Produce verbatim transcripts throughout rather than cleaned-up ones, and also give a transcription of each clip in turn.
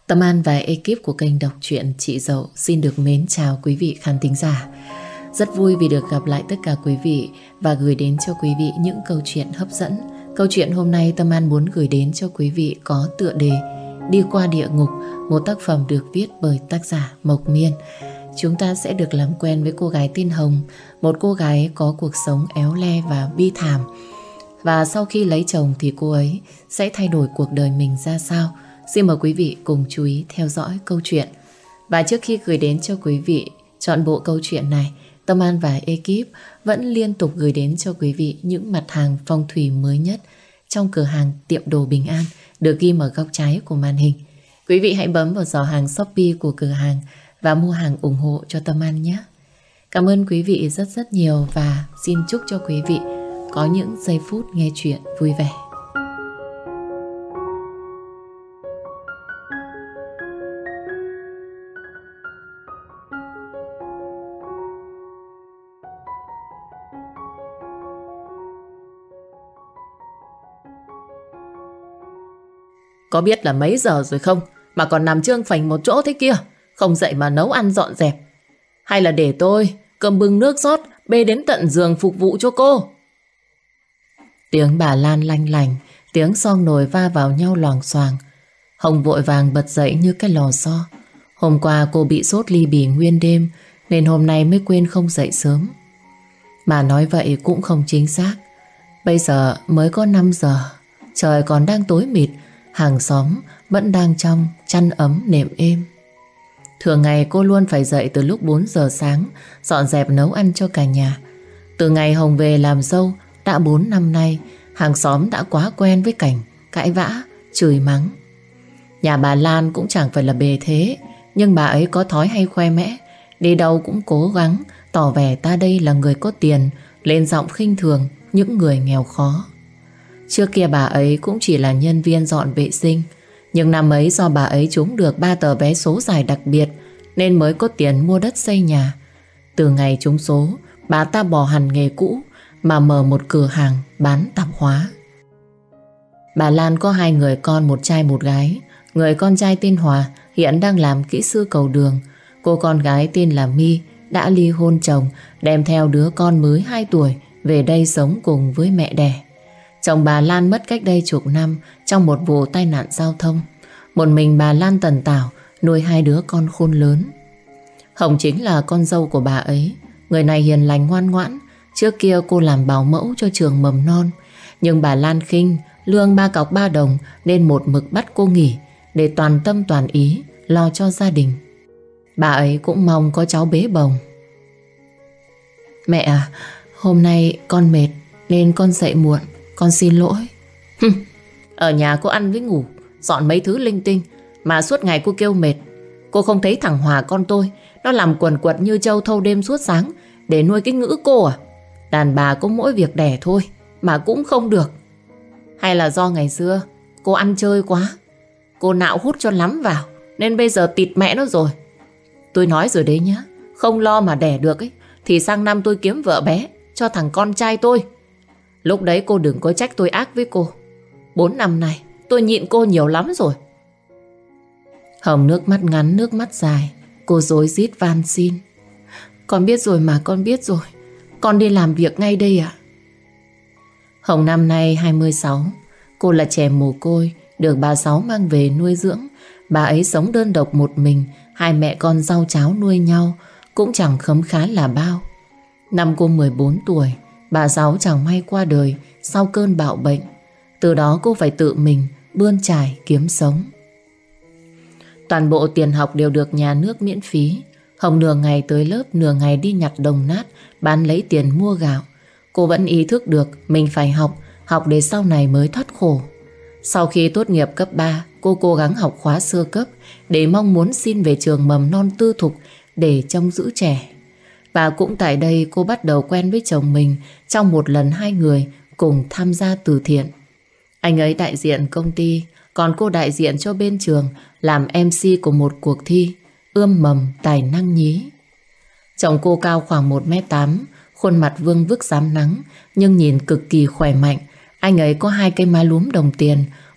Tâm An và ekip của kênh đọc truyện Chị Dậu xin được mến chào quý vị khán thính giả. Rất vui vì được gặp lại tất cả quý vị và gửi đến cho quý vị những câu chuyện hấp dẫn. Câu chuyện hôm nay Tâm An muốn gửi đến cho quý vị có tựa đề Đi qua địa ngục, một tác phẩm được viết bởi tác giả Mộc Miên. Chúng ta sẽ được làm quen với cô gái tên Hồng, một cô gái có cuộc sống éo le và bi thảm. Và sau khi lấy chồng thì cô ấy sẽ thay đổi cuộc đời mình ra sao? Xin mời quý vị cùng chú ý theo dõi câu chuyện. Và trước khi gửi đến cho quý vị trọn bộ câu chuyện này, Tâm An và ekip vẫn liên tục gửi đến cho quý vị những mặt hàng phong thủy mới nhất trong cửa hàng Tiệm Đồ Bình An được ghi ở góc trái của màn hình. Quý vị hãy bấm vào giỏ hàng Shopee của cửa hàng và mua hàng ủng hộ cho Tâm An nhé. Cảm ơn quý vị rất rất nhiều và xin chúc cho quý vị có những giây phút nghe chuyện vui vẻ. Có biết là mấy giờ rồi không mà còn nằm trương phành một chỗ thế kia, không dậy mà nấu ăn dọn dẹp? Hay là để tôi cầm bưng nước rót bê đến tận giường phục vụ cho cô? Tiếng bà Lan lanh lành, tiếng xong nồi va vào nhau loảng xoảng. Hồng vội vàng bật dậy như cái lò xo. Hôm qua cô bị sốt ly bì nguyên đêm nên hôm nay mới quên không dậy sớm. Mà nói vậy cũng không chính xác. Bây giờ mới có năm giờ, trời còn đang tối mịt, hàng xóm vẫn đang trong chăn ấm nệm êm. Thường ngày cô luôn phải dậy từ lúc bốn giờ sáng, dọn dẹp nấu ăn cho cả nhà. Từ ngày Hồng về làm dâu đã bốn năm nay, hàng xóm đã quá quen với cảnh cãi vã, chửi mắng. Nhà bà Lan cũng chẳng phải là bề thế, nhưng bà ấy có thói hay khoe mẽ, đi đâu cũng cố gắng tỏ vẻ ta đây là người có tiền, lên giọng khinh thường những người nghèo khó. Trước kia bà ấy cũng chỉ là nhân viên dọn vệ sinh, nhưng năm ấy do bà ấy trúng được ba tờ vé số giải đặc biệt nên mới có tiền mua đất xây nhà. Từ ngày trúng số, bà ta bỏ hẳn nghề cũ mà mở một cửa hàng bán tạp hóa. Bà Lan có hai người con, một trai một gái. Người con trai tên Hòa hiện đang làm kỹ sư cầu đường. Cô con gái tên là My đã ly hôn chồng, đem theo đứa con mới hai tuổi về đây sống cùng với mẹ đẻ. Chồng bà Lan mất cách đây chục năm trong một vụ tai nạn giao thông. Một mình bà Lan tần tảo nuôi hai đứa con khôn lớn. Hồng chính là con dâu của bà ấy. Người này hiền lành ngoan ngoãn. Trước kia cô làm bảo mẫu cho trường mầm non, nhưng bà Lan khinh lương ba cọc ba đồng nên một mực bắt cô nghỉ để toàn tâm toàn ý lo cho gia đình. Bà ấy cũng mong có cháu bế bồng. Mẹ à, hôm nay con mệt nên con dậy muộn, con xin lỗi. Ở nhà cô ăn với ngủ, dọn mấy thứ linh tinh mà suốt ngày cô kêu mệt. Cô không thấy thằng Hòa con tôi nó làm quần quật như trâu thâu đêm suốt sáng để nuôi cái ngữ cô à? Đàn bà có mỗi việc đẻ thôi mà cũng không được. Hay là do ngày xưa cô ăn chơi quá, cô nạo hút cho lắm vào nên bây giờ tịt mẹ nó rồi. Tôi nói rồi đấy nhá, không lo mà đẻ được ấy thì sang năm tôi kiếm vợ bé cho thằng con trai tôi. Lúc đấy cô đừng có trách tôi ác với cô. Bốn năm nay tôi nhịn cô nhiều lắm rồi. Hồng nước mắt ngắn nước mắt dài, cô rối rít van xin. Con biết rồi mà, con biết rồi. Con đi làm việc ngay đây ạ. Hồng năm nay hai mươi sáu. Cô là trẻ mồ côi, được bà Sáu mang về nuôi dưỡng. Bà ấy sống đơn độc một mình, hai mẹ con rau cháo nuôi nhau, cũng chẳng khấm khá là bao. Năm cô mười bốn tuổi, bà Sáu chẳng may qua đời sau cơn bạo bệnh. Từ đó cô phải tự mình bươn trải kiếm sống. Toàn bộ tiền học đều được nhà nước miễn phí. Hồng nửa ngày tới lớp, nửa ngày đi nhặt đồng nát bán lấy tiền mua gạo. Cô vẫn ý thức được mình phải học, học để sau này mới thoát khổ. Sau khi tốt nghiệp cấp ba, cô cố gắng học khóa sơ cấp để mong muốn xin về trường mầm non tư thục để trông giữ trẻ. Và cũng tại đây cô bắt đầu quen với chồng mình trong một lần hai người cùng tham gia từ thiện. Anh ấy đại diện công ty, còn cô đại diện cho bên trường làm em xê của một cuộc thi ươm mầm tài năng nhí. Chồng cô cao khoảng một mét tám, khuôn mặt vương vức rám nắng nhưng nhìn cực kỳ khỏe mạnh. Anh ấy có hai cây má lúm đồng tiền,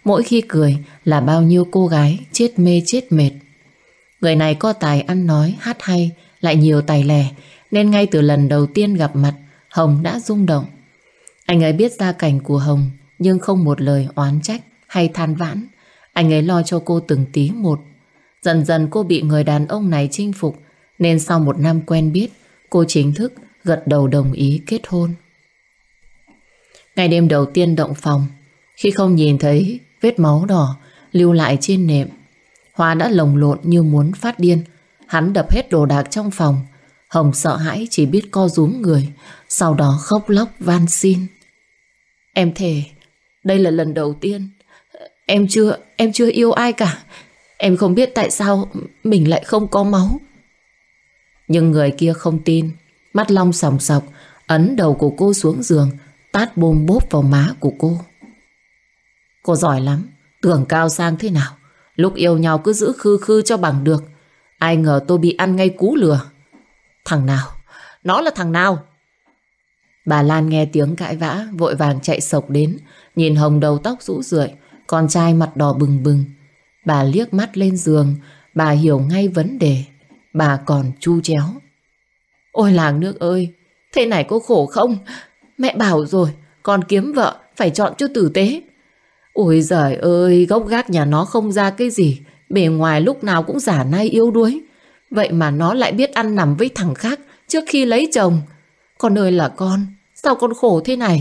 Mỗi khi cười là bao nhiêu cô gái chết mê chết mệt. Người này có tài ăn nói, hát hay, lại nhiều tài lẻ, nên ngay từ lần đầu tiên gặp mặt, Hồng đã rung động. Anh ấy biết gia cảnh của Hồng, nhưng không một lời oán trách hay than vãn. Anh ấy lo cho cô từng tí một. Dần dần cô bị người đàn ông này chinh phục, nên sau một năm quen biết, cô chính thức gật đầu đồng ý kết hôn. Ngày đêm đầu tiên động phòng, khi không nhìn thấy vết máu đỏ lưu lại trên nệm, Hoa đã lồng lộn như muốn phát điên. Hắn đập hết đồ đạc trong phòng. Hồng sợ hãi chỉ biết co rúm người, sau đó khóc lóc van xin. Em thề, đây là lần đầu tiên. Em chưa, em chưa yêu ai cả. Em không biết tại sao mình lại không có máu. Nhưng người kia không tin. Mắt long sòng sọc, ấn đầu của cô xuống giường, tát bôm bốp vào má của cô. Cô giỏi lắm, tưởng cao sang thế nào. Lúc yêu nhau cứ giữ khư khư cho bằng được. Ai ngờ tôi bị ăn ngay cú lừa. Thằng nào? Nó là thằng nào? Bà Lan nghe tiếng cãi vã, vội vàng chạy sộc đến, nhìn Hồng đầu tóc rũ rượi, con trai mặt đỏ bừng bừng. Bà liếc mắt lên giường, bà hiểu ngay vấn đề. Bà còn chu chéo. Ôi làng nước ơi, thế này có khổ không? Mẹ bảo rồi, con kiếm vợ phải chọn cho tử tế. Ôi giời ơi, gốc gác nhà nó không ra cái gì, bề ngoài lúc nào cũng giả nai yếu đuối. Vậy mà nó lại biết ăn nằm với thằng khác trước khi lấy chồng. Con ơi là con, sao con khổ thế này?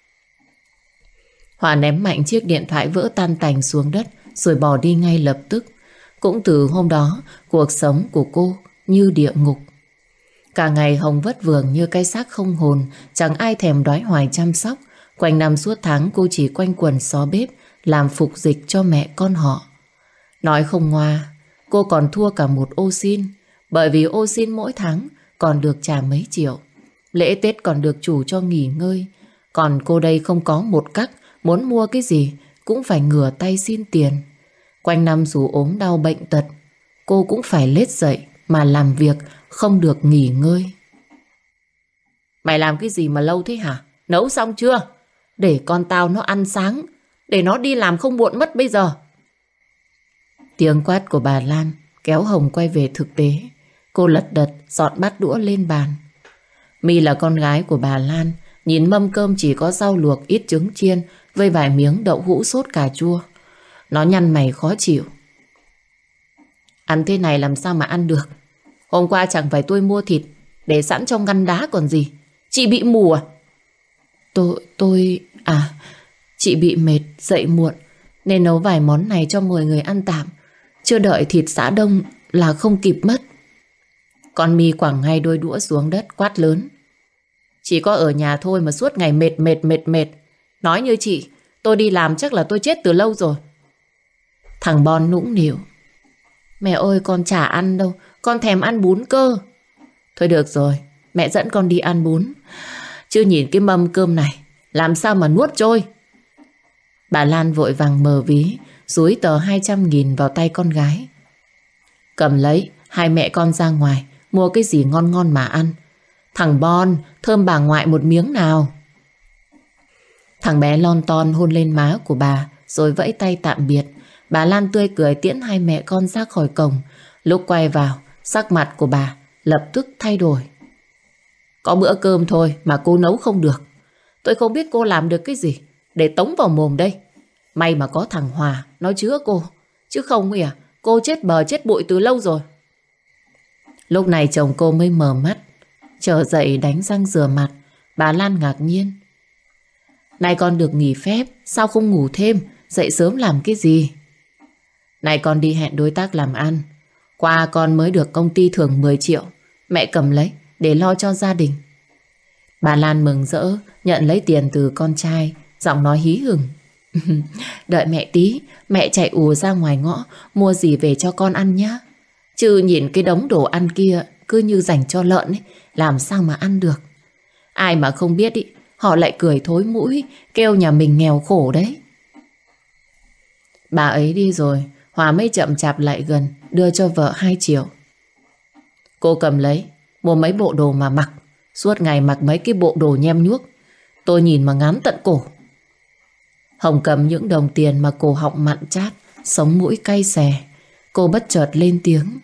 Hòa ném mạnh chiếc điện thoại vỡ tan tành xuống đất, rồi bỏ đi ngay lập tức. Cũng từ hôm đó, cuộc sống của cô như địa ngục. Cả ngày Hồng vất vưởng như cái xác không hồn, chẳng ai thèm đói hoài chăm sóc. Quanh năm suốt tháng cô chỉ quanh quần xó bếp, làm phục dịch cho mẹ con họ. Nói không ngoa, cô còn thua cả một ô xin, bởi vì ô xin mỗi tháng còn được trả mấy triệu. Lễ Tết còn được chủ cho nghỉ ngơi. Còn cô đây không có một cắc, muốn mua cái gì cũng phải ngửa tay xin tiền. Quanh năm dù ốm đau bệnh tật, cô cũng phải lết dậy mà làm việc, không được nghỉ ngơi. Mày làm cái gì mà lâu thế hả? Nấu xong chưa? Để con tao nó ăn sáng, để nó đi làm không muộn mất bây giờ. Tiếng quát của bà Lan kéo Hồng quay về thực tế. Cô lật đật dọn bát đũa lên bàn. My là con gái của bà Lan, nhìn mâm cơm chỉ có rau luộc, ít trứng chiên với vài miếng đậu hũ sốt cà chua. Nó nhăn mày khó chịu. Ăn thế này làm sao mà ăn được? Hôm qua chẳng phải tôi mua thịt để sẵn trong ngăn đá còn gì. Chị bị mù à? Tôi, tôi... À, chị bị mệt, dậy muộn, nên nấu vài món này cho mười người ăn tạm. Chưa đợi thịt giã đông là không kịp mất. Con My quẳng ngay đôi đũa xuống đất, quát lớn. Chỉ có ở nhà thôi mà suốt ngày mệt mệt mệt mệt. Nói như chị, tôi đi làm chắc là tôi chết từ lâu rồi. Thằng Bon nũng nịu. Mẹ ơi, con chả ăn đâu, con thèm ăn bún cơ. Thôi được rồi, mẹ dẫn con đi ăn bún. Chứ nhìn cái mâm cơm này, làm sao mà nuốt trôi. Bà Lan vội vàng mở ví, dúi tờ hai trăm nghìn vào tay con gái. Cầm lấy, hai mẹ con ra ngoài, mua cái gì ngon ngon mà ăn. Thằng Bon, thơm bà ngoại một miếng nào. Thằng bé lon ton hôn lên má của bà, rồi vẫy tay tạm biệt. Bà Lan tươi cười tiễn hai mẹ con ra khỏi cổng. Lúc quay vào, sắc mặt của bà lập tức thay đổi. Có bữa cơm thôi mà cô nấu không được. Tôi không biết cô làm được cái gì để tống vào mồm đây. May mà có thằng Hòa nó chữa cô, chứ không ấy à, cô chết bờ chết bụi từ lâu rồi. Lúc này chồng cô mới mở mắt, trở dậy đánh răng rửa mặt. Bà Lan ngạc nhiên. Này con được nghỉ phép, sao không ngủ thêm, dậy sớm làm cái gì? Này con đi hẹn đối tác làm ăn. Qua con mới được công ty thưởng mười triệu. Mẹ cầm lấy để lo cho gia đình. Bà Lan mừng rỡ nhận lấy tiền từ con trai, giọng nói hí hửng. Đợi mẹ tí, mẹ chạy ùa ra ngoài ngõ mua gì về cho con ăn nhá. Chứ nhìn cái đống đồ ăn kia cứ như dành cho lợn ấy, làm sao mà ăn được. Ai mà không biết ý, họ lại cười thối mũi, kêu nhà mình nghèo khổ đấy. Bà ấy đi rồi, Hòa mới chậm chạp lại gần, đưa cho vợ hai triệu. Cô cầm lấy, mua mấy bộ đồ mà mặc. Suốt ngày mặc mấy cái bộ đồ nhem nhuốc, tôi nhìn mà ngán tận cổ. Hồng cầm những đồng tiền mà cổ họng mặn chát, sống mũi cay xè. Cô bất chợt lên tiếng.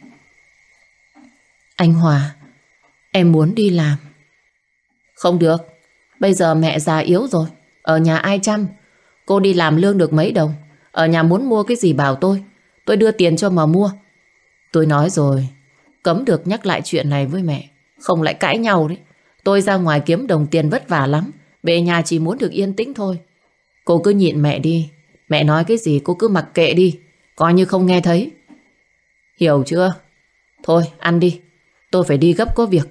Anh Hòa, em muốn đi làm. Không được, bây giờ mẹ già yếu rồi, ở nhà ai chăm? Cô đi làm lương được mấy đồng, ở nhà muốn mua cái gì bảo tôi, tôi đưa tiền cho mà mua. Tôi nói rồi, cấm được nhắc lại chuyện này với mẹ, không lại cãi nhau đấy. Tôi ra ngoài kiếm đồng tiền vất vả lắm, về nhà chỉ muốn được yên tĩnh thôi. Cô cứ nhịn mẹ đi, mẹ nói cái gì cô cứ mặc kệ đi, coi như không nghe thấy. Hiểu chưa? Thôi ăn đi, tôi phải đi gấp có việc.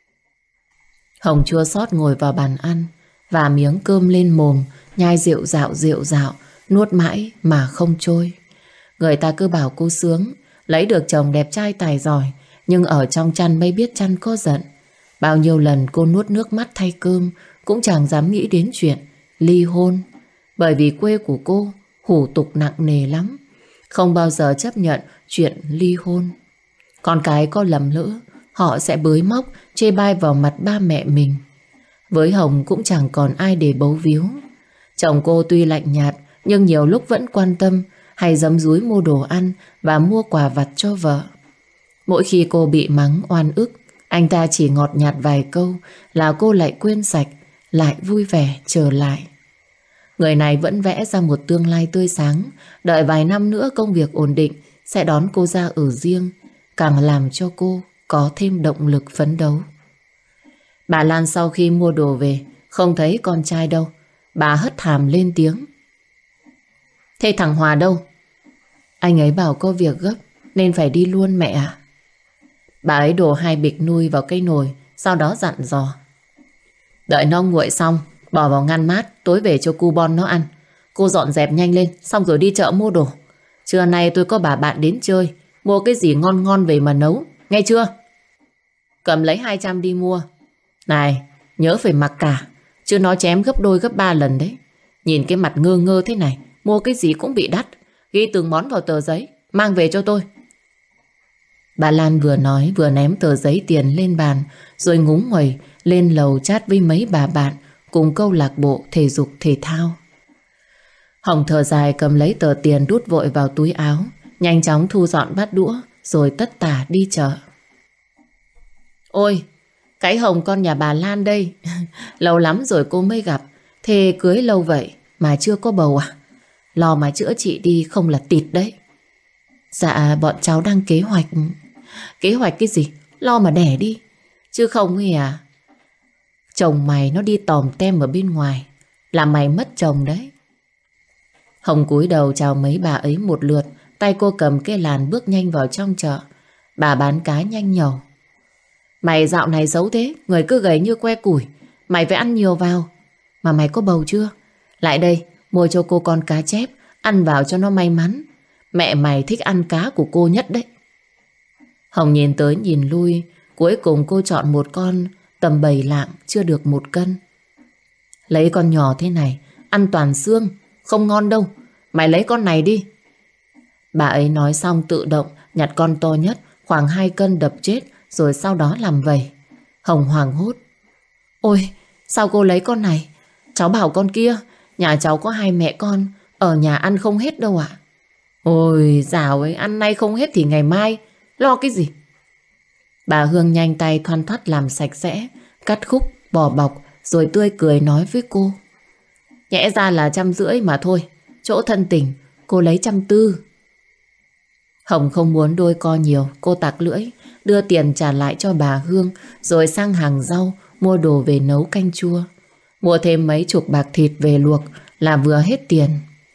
Hồng chua xót ngồi vào bàn ăn, và miếng cơm lên mồm, nhai rệu rạo rệu rạo, nuốt mãi mà không trôi. Người ta cứ bảo cô sướng, lấy được chồng đẹp trai tài giỏi, nhưng ở trong chăn mới biết chăn có giận. Bao nhiêu lần cô nuốt nước mắt thay cơm, cũng chẳng dám nghĩ đến chuyện ly hôn. Bởi vì quê của cô hủ tục nặng nề lắm, không bao giờ chấp nhận chuyện ly hôn. Con cái có lầm lỡ, họ sẽ bới móc, chê bai vào mặt ba mẹ mình. Với Hồng cũng chẳng còn ai để bấu víu. Chồng cô tuy lạnh nhạt, nhưng nhiều lúc vẫn quan tâm, hay giấm dúi mua đồ ăn và mua quà vặt cho vợ. Mỗi khi cô bị mắng oan ức, anh ta chỉ ngọt nhạt vài câu là cô lại quên sạch, lại vui vẻ trở lại. Người này vẫn vẽ ra một tương lai tươi sáng, đợi vài năm nữa công việc ổn định sẽ đón cô ra ở riêng, càng làm cho cô có thêm động lực phấn đấu. Bà Lan sau khi mua đồ về, không thấy con trai đâu. Bà hất hàm lên tiếng. Thế thằng Hòa đâu? Anh ấy bảo có việc gấp nên phải đi luôn mẹ ạ. Bà ấy đổ hai bịch nuôi vào cái nồi, sau đó dặn dò. Đợi nó nguội xong, bỏ vào ngăn mát, tối về cho cu bon nó ăn. Cô dọn dẹp nhanh lên, xong rồi đi chợ mua đồ. Trưa nay tôi có bà bạn đến chơi, mua cái gì ngon ngon về mà nấu, nghe chưa? Cầm lấy hai trăm đi mua. Này, nhớ phải mặc cả, chứ nó chém gấp đôi gấp ba lần đấy. Nhìn cái mặt ngơ ngơ thế này, mua cái gì cũng bị đắt. Ghi từng món vào tờ giấy, mang về cho tôi. Bà Lan vừa nói vừa ném tờ giấy tiền lên bàn, rồi ngúng nguẩy lên lầu chat với mấy bà bạn cùng câu lạc bộ thể dục thể thao. Hồng thở dài cầm lấy tờ tiền đút vội vào túi áo, nhanh chóng thu dọn bát đũa rồi tất tả đi chợ. Ôi, cái Hồng con nhà bà Lan đây. Lâu lắm rồi cô mới gặp. Thế cưới lâu vậy mà chưa có bầu à? Lo mà chữa trị đi không là tịt đấy. Dạ bọn cháu đang kế hoạch. Kế hoạch cái gì? Lo mà đẻ đi. Chứ không ấy à? Chồng mày nó đi tòm tem ở bên ngoài, làm mày mất chồng đấy. Hồng cúi đầu chào mấy bà ấy một lượt, tay cô cầm cái làn bước nhanh vào trong chợ. Bà bán cá nhanh nhầu. Mày dạo này xấu thế, người cứ gầy như que củi. Mày phải ăn nhiều vào. Mà mày có bầu chưa? Lại đây, mua cho cô con cá chép, ăn vào cho nó may mắn. Mẹ mày thích ăn cá của cô nhất đấy. Hồng nhìn tới nhìn lui, cuối cùng cô chọn một con tầm bảy lạng, chưa được một cân. Lấy con nhỏ thế này, ăn toàn xương, không ngon đâu. Mày lấy con này đi. Bà ấy nói xong tự động nhặt con to nhất, khoảng hai cân đập chết, rồi sau đó làm vầy. Hồng hoảng hốt. Ôi, sao cô lấy con này? Cháu bảo con kia, nhà cháu có hai mẹ con, ở nhà ăn không hết đâu ạ. Ôi, dào ấy, ăn nay không hết thì ngày mai, lo cái gì? Bà Hương nhanh tay thoăn thoắt làm sạch sẽ, cắt khúc, bỏ bọc, rồi tươi cười nói với cô. Nhẽ ra là trăm rưỡi mà thôi, chỗ thân tình, cô lấy trăm tư. Hồng không muốn đôi co nhiều, cô tặc lưỡi, đưa tiền trả lại cho bà Hương, rồi sang hàng rau, mua đồ về nấu canh chua. Mua thêm mấy chục bạc thịt về luộc là vừa hết tiền.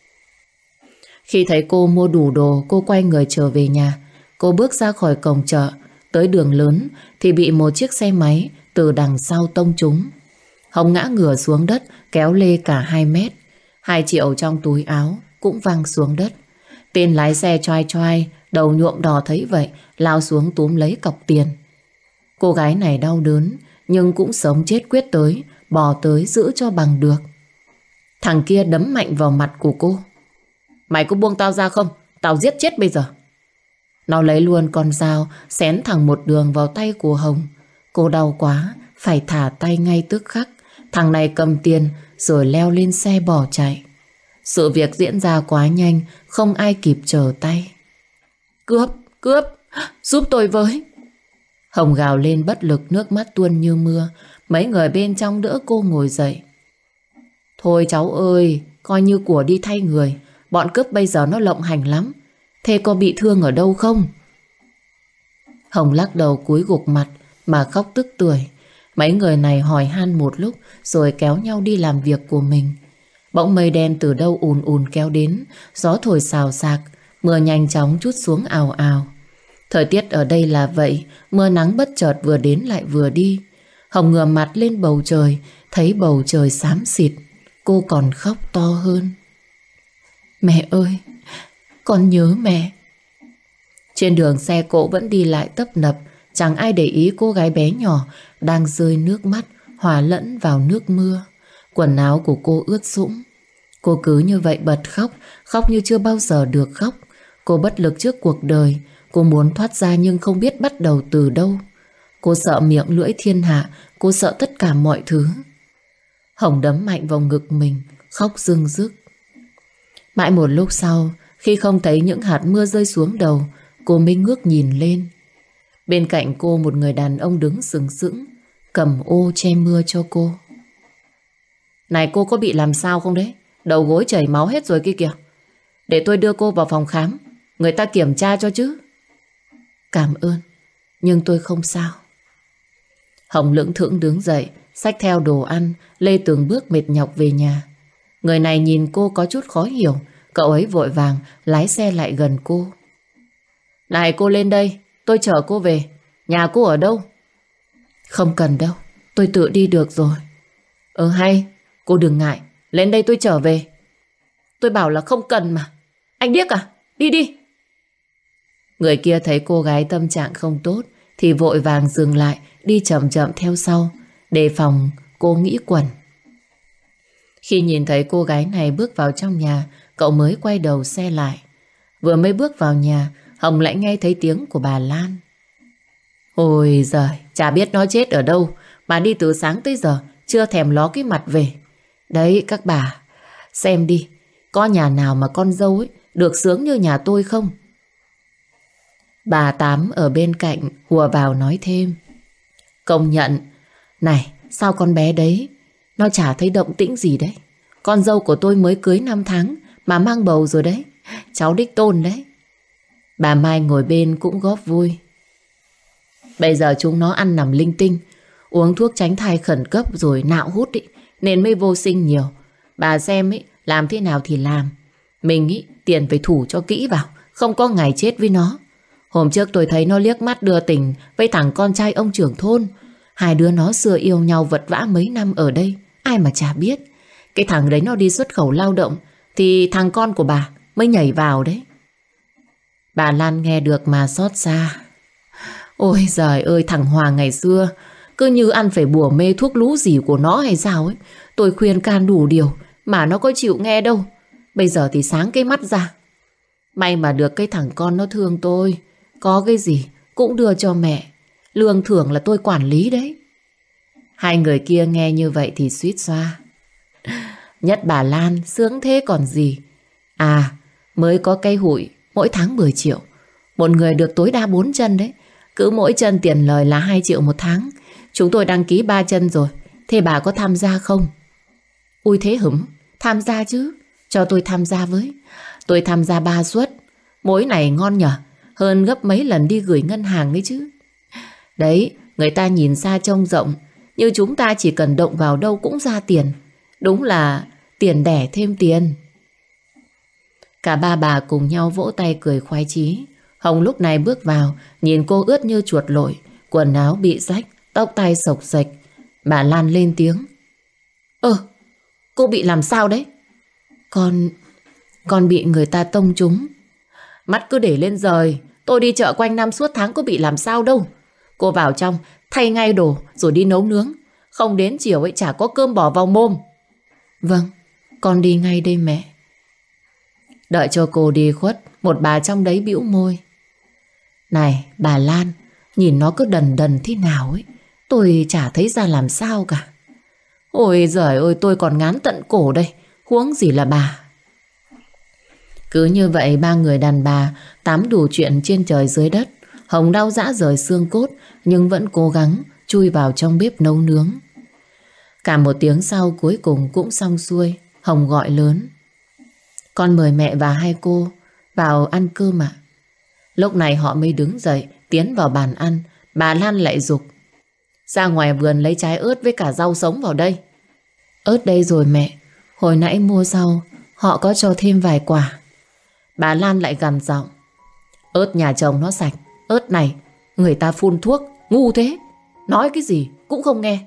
Khi thấy cô mua đủ đồ, cô quay người trở về nhà. Cô bước ra khỏi cổng chợ, tới đường lớn thì bị một chiếc xe máy từ đằng sau tông trúng. Hồng ngã ngửa xuống đất, kéo lê cả hai mét. Hai triệu trong túi áo cũng văng xuống đất. Tên lái xe choai choai, đầu nhuộm đỏ thấy vậy, lao xuống túm lấy cọc tiền. Cô gái này đau đớn, nhưng cũng sống chết quyết tới, bò tới giữ cho bằng được. Thằng kia đấm mạnh vào mặt của cô. Mày có buông tao ra không? Tao giết chết bây giờ. Nó lấy luôn con dao, xén thẳng một đường vào tay của Hồng. Cô đau quá, phải thả tay ngay tức khắc. Thằng này cầm tiền rồi leo lên xe bỏ chạy. Sự việc diễn ra quá nhanh, không ai kịp trở tay. Cướp, cướp, giúp tôi với. Hồng gào lên bất lực, nước mắt tuôn như mưa. Mấy người bên trong đỡ cô ngồi dậy. Thôi cháu ơi, coi như của đi thay người. Bọn cướp bây giờ nó lộng hành lắm. Thế có bị thương ở đâu không? Hồng lắc đầu cúi gục mặt mà khóc tức tưởi. Mấy người này hỏi han một lúc rồi kéo nhau đi làm việc của mình. Bỗng mây đen từ đâu ùn ùn kéo đến, gió thổi xào xạc, mưa nhanh chóng trút xuống ào ào. Thời tiết ở đây là vậy, mưa nắng bất chợt vừa đến lại vừa đi. Hồng ngửa mặt lên bầu trời, thấy bầu trời xám xịt, cô còn khóc to hơn. Mẹ ơi, con nhớ mẹ. Trên đường xe cộ vẫn đi lại tấp nập, chẳng ai để ý cô gái bé nhỏ đang rơi nước mắt hòa lẫn vào nước mưa. Quần áo của cô ướt sũng. Cô cứ như vậy bật khóc, khóc như chưa bao giờ được khóc. Cô bất lực trước cuộc đời, cô muốn thoát ra nhưng không biết bắt đầu từ đâu. Cô sợ miệng lưỡi thiên hạ, cô sợ tất cả mọi thứ. Hồng đấm mạnh vào ngực mình, khóc rưng rức. Mãi một lúc sau, khi không thấy những hạt mưa rơi xuống đầu, cô mới ngước nhìn lên. Bên cạnh cô một người đàn ông đứng sừng sững, cầm ô che mưa cho cô. Này cô có bị làm sao không đấy? Đầu gối chảy máu hết rồi kia kìa. Để tôi đưa cô vào phòng khám, người ta kiểm tra cho chứ. Cảm ơn, nhưng tôi không sao. Hồng lững thững đứng dậy, xách theo đồ ăn, lê từng bước mệt nhọc về nhà. Người này nhìn cô có chút khó hiểu, cậu ấy vội vàng lái xe lại gần cô. Này cô lên đây, tôi chở cô về. Nhà cô ở đâu? Không cần đâu, tôi tự đi được rồi. Ờ hay, cô đừng ngại, lên đây tôi trở về. Tôi bảo là không cần mà. Anh điếc à? Đi đi. Người kia thấy cô gái tâm trạng không tốt thì vội vàng dừng lại, đi chậm chậm theo sau, đề phòng cô nghĩ quẩn. Khi nhìn thấy cô gái này bước vào trong nhà, cậu mới quay đầu xe lại. Vừa mới bước vào nhà, Hồng lại nghe thấy tiếng của bà Lan. Ôi giời, chả biết nó chết ở đâu mà đi từ sáng tới giờ chưa thèm ló cái mặt về. Đấy các bà, xem đi, có nhà nào mà con dâu ấy được sướng như nhà tôi không? Bà Tám ở bên cạnh hùa vào nói thêm. Công nhận, này sao con bé đấy nó chả thấy động tĩnh gì đấy. Con dâu của tôi mới cưới năm tháng mà mang bầu rồi đấy. Cháu đích tôn đấy. Bà Mai ngồi bên cũng góp vui. Bây giờ chúng nó ăn nằm linh tinh, uống thuốc tránh thai khẩn cấp rồi nạo hút ý, nên mới vô sinh nhiều. Bà xem ấy, làm thế nào thì làm. Mình ý, tiền phải thủ cho kỹ vào, không có ngày chết với nó. Hôm trước tôi thấy nó liếc mắt đưa tình với thằng con trai ông trưởng thôn. Hai đứa nó xưa yêu nhau vật vã mấy năm ở đây, ai mà chả biết. Cái thằng đấy nó đi xuất khẩu lao động thì thằng con của bà mới nhảy vào đấy. Bà Lan nghe được mà xót xa. Ôi giời ơi, thằng Hoàng ngày xưa cứ như ăn phải bùa mê thuốc lú gì của nó hay sao ấy. Tôi khuyên can đủ điều mà nó có chịu nghe đâu. Bây giờ thì sáng cái mắt ra. May mà được cái thằng con nó thương tôi, có cái gì cũng đưa cho mẹ. Lương thưởng là tôi quản lý đấy. Hai người kia nghe như vậy thì suýt xoa. Nhất bà Lan sướng thế còn gì. À, mới có cây hụi mỗi tháng mười triệu. Một người được tối đa bốn chân đấy. Cứ mỗi chân tiền lời là hai triệu một tháng. Chúng tôi đăng ký ba chân rồi. Thế bà có tham gia không? Ui thế hửm, tham gia chứ. Cho tôi tham gia với. Tôi tham gia ba suất. Mỗi này ngon nhở, hơn gấp mấy lần đi gửi ngân hàng đấy chứ. Đấy, người ta nhìn xa trông rộng, như chúng ta chỉ cần động vào đâu cũng ra tiền. Đúng là tiền đẻ thêm tiền. Cả ba bà cùng nhau vỗ tay cười khoái chí. Hồng lúc này bước vào, nhìn cô ướt như chuột lội, quần áo bị rách, tóc tai xộc xệch. Bà Lan lên tiếng. Ơ, cô bị làm sao đấy? Con... con bị người ta tông trúng. Mắt cứ để lên rời, tôi đi chợ quanh năm suốt tháng có bị làm sao đâu. Cô vào trong, thay ngay đồ rồi đi nấu nướng. Không đến chiều ấy chả có cơm bỏ vào mồm. Vâng, con đi ngay đây mẹ. Đợi cho cô đi khuất, một bà trong đấy bĩu môi. Này, bà Lan, nhìn nó cứ đần đần thế nào ấy, tôi chả thấy ra làm sao cả. Ôi giời ơi, tôi còn ngán tận cổ đây, huống gì là bà. Cứ như vậy ba người đàn bà tám đủ chuyện trên trời dưới đất. Hồng đau rã rời xương cốt nhưng vẫn cố gắng chui vào trong bếp nấu nướng. Cả một tiếng sau cuối cùng cũng xong xuôi. Hồng gọi lớn: "Con mời mẹ và hai cô vào ăn cơm ạ." Lúc này họ mới đứng dậy tiến vào bàn ăn. Bà Lan lại giục: "Ra ngoài vườn lấy trái ớt với cả rau sống vào đây." "Ớt đây rồi mẹ, hồi nãy mua rau họ có cho thêm vài quả." Bà Lan lại gằn giọng: "Ớt nhà chồng nó sạch, ớt này người ta phun thuốc, ngu thế, nói cái gì cũng không nghe."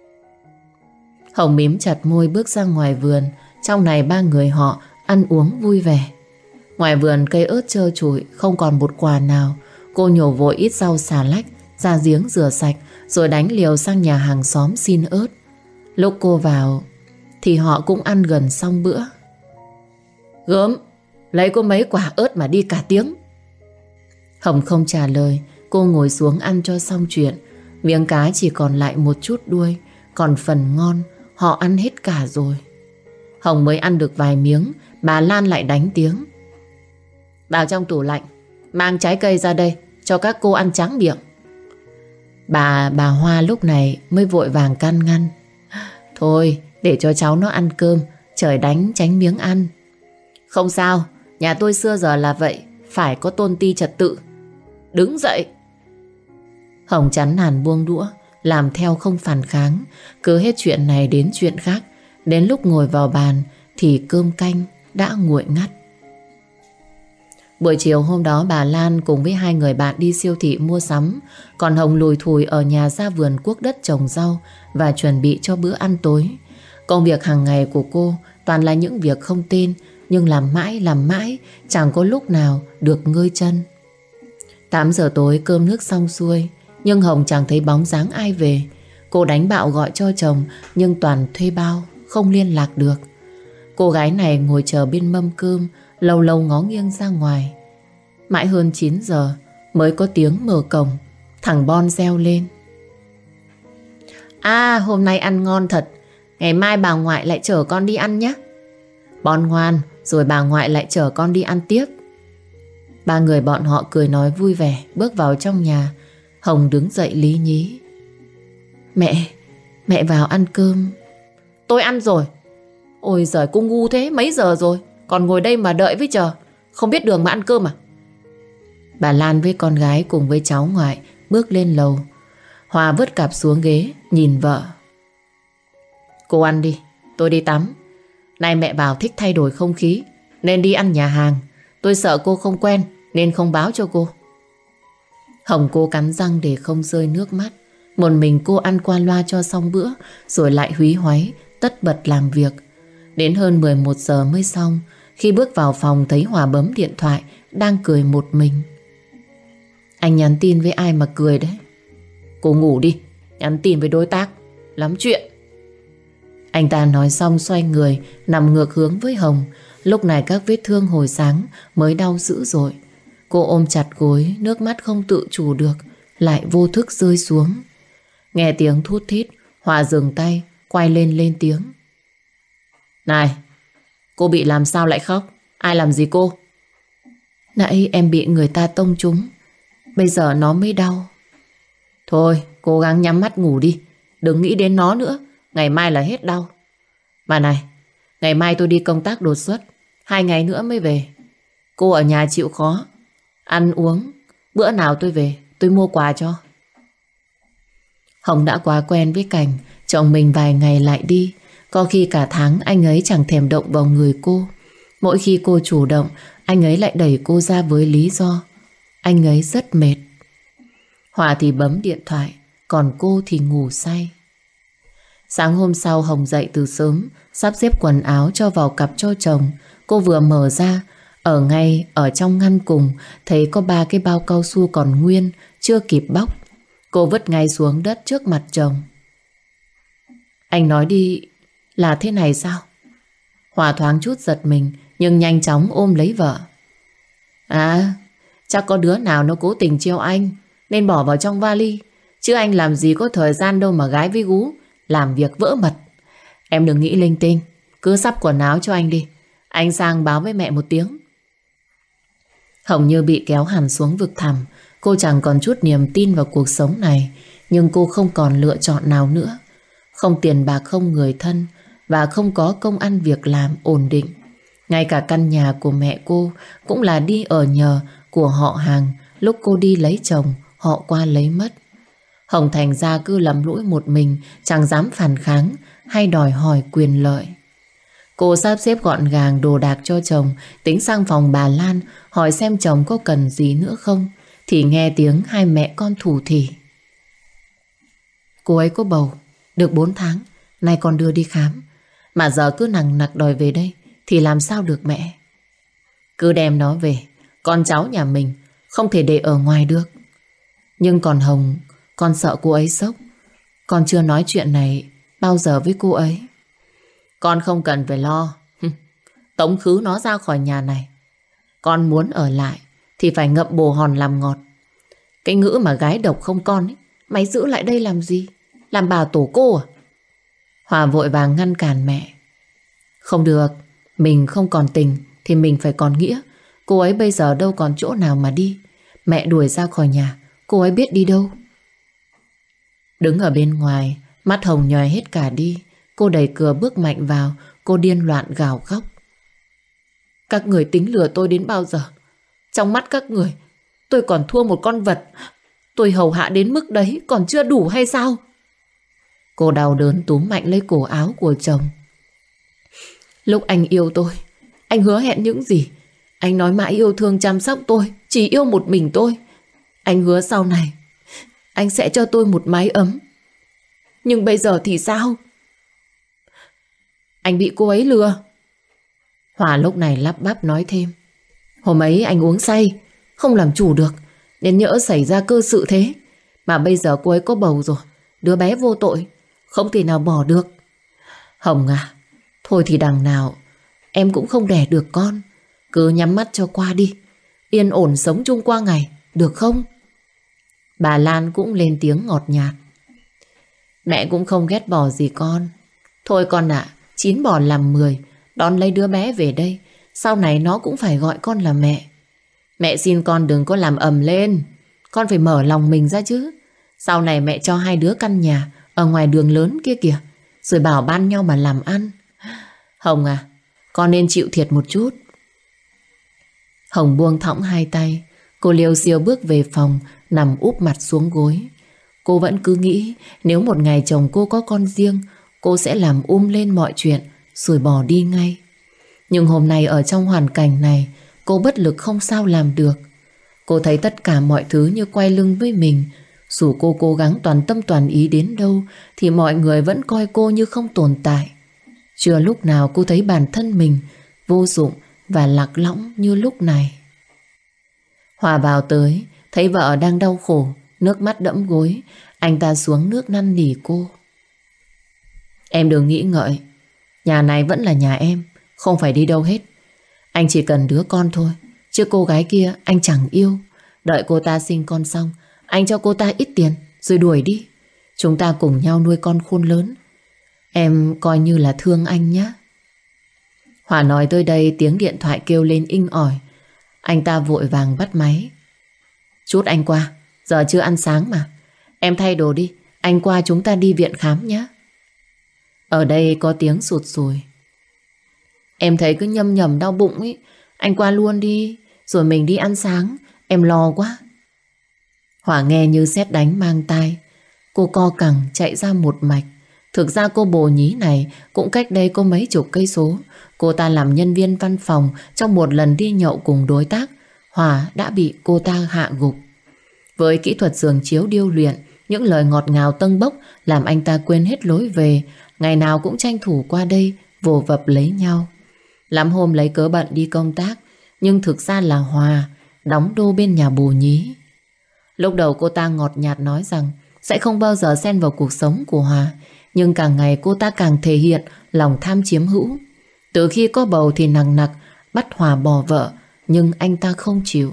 Hồng mím chặt môi bước ra ngoài vườn. Trong này ba người họ ăn uống vui vẻ. Ngoài vườn cây ớt trơ trụi, không còn một quả nào. Cô nhổ vội ít rau xà lách ra giếng rửa sạch, rồi đánh liều sang nhà hàng xóm xin ớt. Lúc cô vào thì họ cũng ăn gần xong bữa. "Gớm, lấy có mấy quả ớt mà đi cả tiếng." Hồng không trả lời. Cô ngồi xuống ăn cho xong chuyện. Miếng cá chỉ còn lại một chút đuôi, còn phần ngon họ ăn hết cả rồi. Hồng mới ăn được vài miếng, bà Lan lại đánh tiếng: "Vào trong tủ lạnh mang trái cây ra đây cho các cô ăn tráng miệng." Bà bà Hoa lúc này mới vội vàng can ngăn: "Thôi để cho cháu nó ăn cơm, trời đánh tránh miếng ăn." "Không sao, nhà tôi xưa giờ là vậy, phải có tôn ti trật tự." "Đứng dậy!" Hồng chán nản buông đũa, làm theo không phản kháng. Cứ hết chuyện này đến chuyện khác. Đến lúc ngồi vào bàn thì cơm canh đã nguội ngắt. Buổi chiều hôm đó bà Lan cùng với hai người bạn đi siêu thị mua sắm. Còn Hồng lùi thùi ở nhà ra vườn cuốc đất trồng rau và chuẩn bị cho bữa ăn tối. Công việc hàng ngày của cô toàn là những việc không tên, nhưng làm mãi làm mãi chẳng có lúc nào được ngơi chân. Tám giờ tối cơm nước xong xuôi, nhưng Hồng chẳng thấy bóng dáng ai về. Cô đánh bạo gọi cho chồng nhưng toàn thuê bao, không liên lạc được. Cô gái này ngồi chờ bên mâm cơm, lâu lâu ngó nghiêng ra ngoài. Mãi hơn chín giờ mới có tiếng mở cổng. Thằng Bon reo lên: "À, hôm nay ăn ngon thật, ngày mai bà ngoại lại chở con đi ăn nhé." Bon ngoan, rồi bà ngoại lại chở con đi ăn tiếp. Ba người bọn họ cười nói vui vẻ bước vào trong nhà. Hồng đứng dậy lý nhí: Mẹ, mẹ vào ăn cơm." "Tôi ăn rồi." "Ôi giời, cô ngu thế, mấy giờ rồi còn ngồi đây mà đợi với chờ, không biết đường mà ăn cơm à?" Bà Lan với con gái cùng với cháu ngoại bước lên lầu. Hòa vứt cặp xuống ghế nhìn vợ: "Cô ăn đi, tôi đi tắm. Nay mẹ bảo thích thay đổi không khí nên đi ăn nhà hàng. Tôi sợ cô không quen nên không báo cho cô." Hồng cô cắn răng để không rơi nước mắt. Một mình cô ăn qua loa cho xong bữa, rồi lại húy hoáy tất bật làm việc. Đến hơn mười một giờ mới xong. Khi bước vào phòng thấy Hòa bấm điện thoại, đang cười một mình. "Anh nhắn tin với ai mà cười đấy?" "Cô ngủ đi, nhắn tin với đối tác, lắm chuyện." Anh ta nói xong xoay người nằm ngược hướng với Hồng. Lúc này các vết thương hồi sáng mới đau dữ dội. Cô ôm chặt gối, nước mắt không tự chủ được lại vô thức rơi xuống. Nghe tiếng thút thít, Hòa dừng tay, quay lên lên tiếng: "Này, cô bị làm sao lại khóc? Ai làm gì cô?" "Nãy em bị người ta tông trúng, bây giờ nó mới đau." "Thôi, cố gắng nhắm mắt ngủ đi, đừng nghĩ đến nó nữa, ngày mai là hết đau. Mà này, ngày mai tôi đi công tác đột xuất, hai ngày nữa mới về. Cô ở nhà chịu khó, ăn uống, bữa nào tôi về tôi mua quà cho." Hồng đã quá quen với cảnh chồng mình vài ngày lại đi. Có khi cả tháng anh ấy chẳng thèm động vào người cô. Mỗi khi cô chủ động, anh ấy lại đẩy cô ra với lý do anh ấy rất mệt. Hòa thì bấm điện thoại, còn cô thì ngủ say. Sáng hôm sau Hồng dậy từ sớm, sắp xếp quần áo cho vào cặp cho chồng. Cô vừa mở ra, ở ngay ở trong ngăn cùng thấy có ba cái bao cao su còn nguyên, chưa kịp bóc. Cô vứt ngay xuống đất trước mặt chồng. "Anh nói đi là thế này sao?" Hòa thoáng chút giật mình nhưng nhanh chóng ôm lấy vợ. "À, chắc có đứa nào nó cố tình trêu anh nên bỏ vào trong vali, chứ anh làm gì có thời gian đâu mà gái với gú làm việc vỡ mật. Em đừng nghĩ linh tinh, cứ sắp quần áo cho anh đi, anh sang báo với mẹ một tiếng." Hồng như bị kéo hẳn xuống vực thẳm. Cô chẳng còn chút niềm tin vào cuộc sống này. Nhưng cô không còn lựa chọn nào nữa. Không tiền bạc, không người thân, và không có công ăn việc làm ổn định. Ngay cả căn nhà của mẹ cô cũng là đi ở nhờ của họ hàng. Lúc cô đi lấy chồng, họ qua lấy mất. Hồng thành ra cứ lầm lũi một mình, chẳng dám phản kháng hay đòi hỏi quyền lợi. Cô sắp xếp gọn gàng đồ đạc cho chồng, tính sang phòng bà Lan hỏi xem chồng có cần gì nữa không, thì nghe tiếng hai mẹ con thủ thỉ. Cô ấy có bầu được bốn tháng, nay con đưa đi khám, mà giờ cứ nằng nặc đòi về đây thì làm sao được mẹ. Cứ đem nó về, con cháu nhà mình không thể để ở ngoài được. Nhưng còn Hồng, con sợ cô ấy sốc. Con chưa nói chuyện này bao giờ với cô ấy. Con không cần phải lo. Tống khứ nó ra khỏi nhà này. Con muốn ở lại thì phải ngậm bồ hòn làm ngọt. Cái ngữ mà gái độc không con ấy, mày giữ lại đây làm gì? Làm bà tổ cô à? Hòa vội vàng ngăn cản mẹ. Không được, mình không còn tình thì mình phải còn nghĩa. Cô ấy bây giờ đâu còn chỗ nào mà đi. Mẹ đuổi ra khỏi nhà, cô ấy biết đi đâu. Đứng ở bên ngoài, mắt Hồng nhòe hết cả đi. Cô đẩy cửa bước mạnh vào. Cô điên loạn gào khóc. Các người tính lừa tôi đến bao giờ? Trong mắt các người, tôi còn thua một con vật. Tôi hầu hạ đến mức đấy còn chưa đủ hay sao? Cô đau đớn túm mạnh lấy cổ áo của chồng. Lúc anh yêu tôi, anh hứa hẹn những gì? Anh nói mãi yêu thương chăm sóc tôi, chỉ yêu một mình tôi. Anh hứa sau này anh sẽ cho tôi một mái ấm. Nhưng bây giờ thì sao? Anh bị cô ấy lừa. Hòa lúc này lắp bắp nói thêm. Hôm ấy anh uống say, không làm chủ được, nên nhỡ xảy ra cơ sự thế. Mà bây giờ cô ấy có bầu rồi, đứa bé vô tội, không thể nào bỏ được. Hồng à, thôi thì đằng nào em cũng không đẻ được con. Cứ nhắm mắt cho qua đi, yên ổn sống chung qua ngày, được không? Bà Lan cũng lên tiếng ngọt nhạt. Mẹ cũng không ghét bỏ gì con. Thôi con ạ, à, chín bỏ làm mười, đón lấy đứa bé về đây. Sau này nó cũng phải gọi con là mẹ. Mẹ xin con đừng có làm ầm lên. Con phải mở lòng mình ra chứ. Sau này mẹ cho hai đứa căn nhà ở ngoài đường lớn kia kìa, rồi bảo ban nhau mà làm ăn. Hồng à, con nên chịu thiệt một chút. Hồng buông thõng hai tay. Cô liều xiêu bước về phòng, nằm úp mặt xuống gối. Cô vẫn cứ nghĩ nếu một ngày chồng cô có con riêng, cô sẽ làm um lên mọi chuyện rồi bỏ đi ngay. Nhưng hôm nay ở trong hoàn cảnh này, cô bất lực không sao làm được. Cô thấy tất cả mọi thứ như quay lưng với mình. Dù cô cố gắng toàn tâm toàn ý đến đâu thì mọi người vẫn coi cô như không tồn tại. Chưa lúc nào cô thấy bản thân mình vô dụng và lạc lõng như lúc này. Hòa vào tới, thấy vợ đang đau khổ, nước mắt đẫm gối. Anh ta xuống nước năn nỉ cô. Em đừng nghĩ ngợi, nhà này vẫn là nhà em, không phải đi đâu hết. Anh chỉ cần đứa con thôi, chứ cô gái kia anh chẳng yêu. Đợi cô ta sinh con xong, anh cho cô ta ít tiền rồi đuổi đi. Chúng ta cùng nhau nuôi con khôn lớn. Em coi như là thương anh nhé. Hòa nói tới đây tiếng điện thoại kêu lên inh ỏi. Anh ta vội vàng bắt máy. Chút anh qua, giờ chưa ăn sáng mà. Em thay đồ đi, anh qua chúng ta đi viện khám nhé. Ở đây có tiếng sụt sùi. Em thấy cứ nhầm nhầm đau bụng ấy. Anh qua luôn đi, rồi mình đi ăn sáng. Em lo quá. Hòa nghe như sét đánh mang tai. Cô co cẳng chạy ra một mạch. Thực ra cô bồ nhí này cũng cách đây có mấy chục cây số. Cô ta làm nhân viên văn phòng. Trong một lần đi nhậu cùng đối tác, Hòa đã bị cô ta hạ gục. Với kỹ thuật giường chiếu điêu luyện, những lời ngọt ngào tâng bốc làm anh ta quên hết lối về. Ngày nào cũng tranh thủ qua đây vồ vập lấy nhau. Lắm hôm lấy cớ bận đi công tác, nhưng thực ra là Hòa đóng đô bên nhà bồ nhí. Lúc đầu cô ta ngọt nhạt nói rằng sẽ không bao giờ xen vào cuộc sống của Hòa. Nhưng càng ngày cô ta càng thể hiện lòng tham chiếm hữu. Từ khi có bầu thì nằng nặc bắt Hòa bỏ vợ, nhưng anh ta không chịu.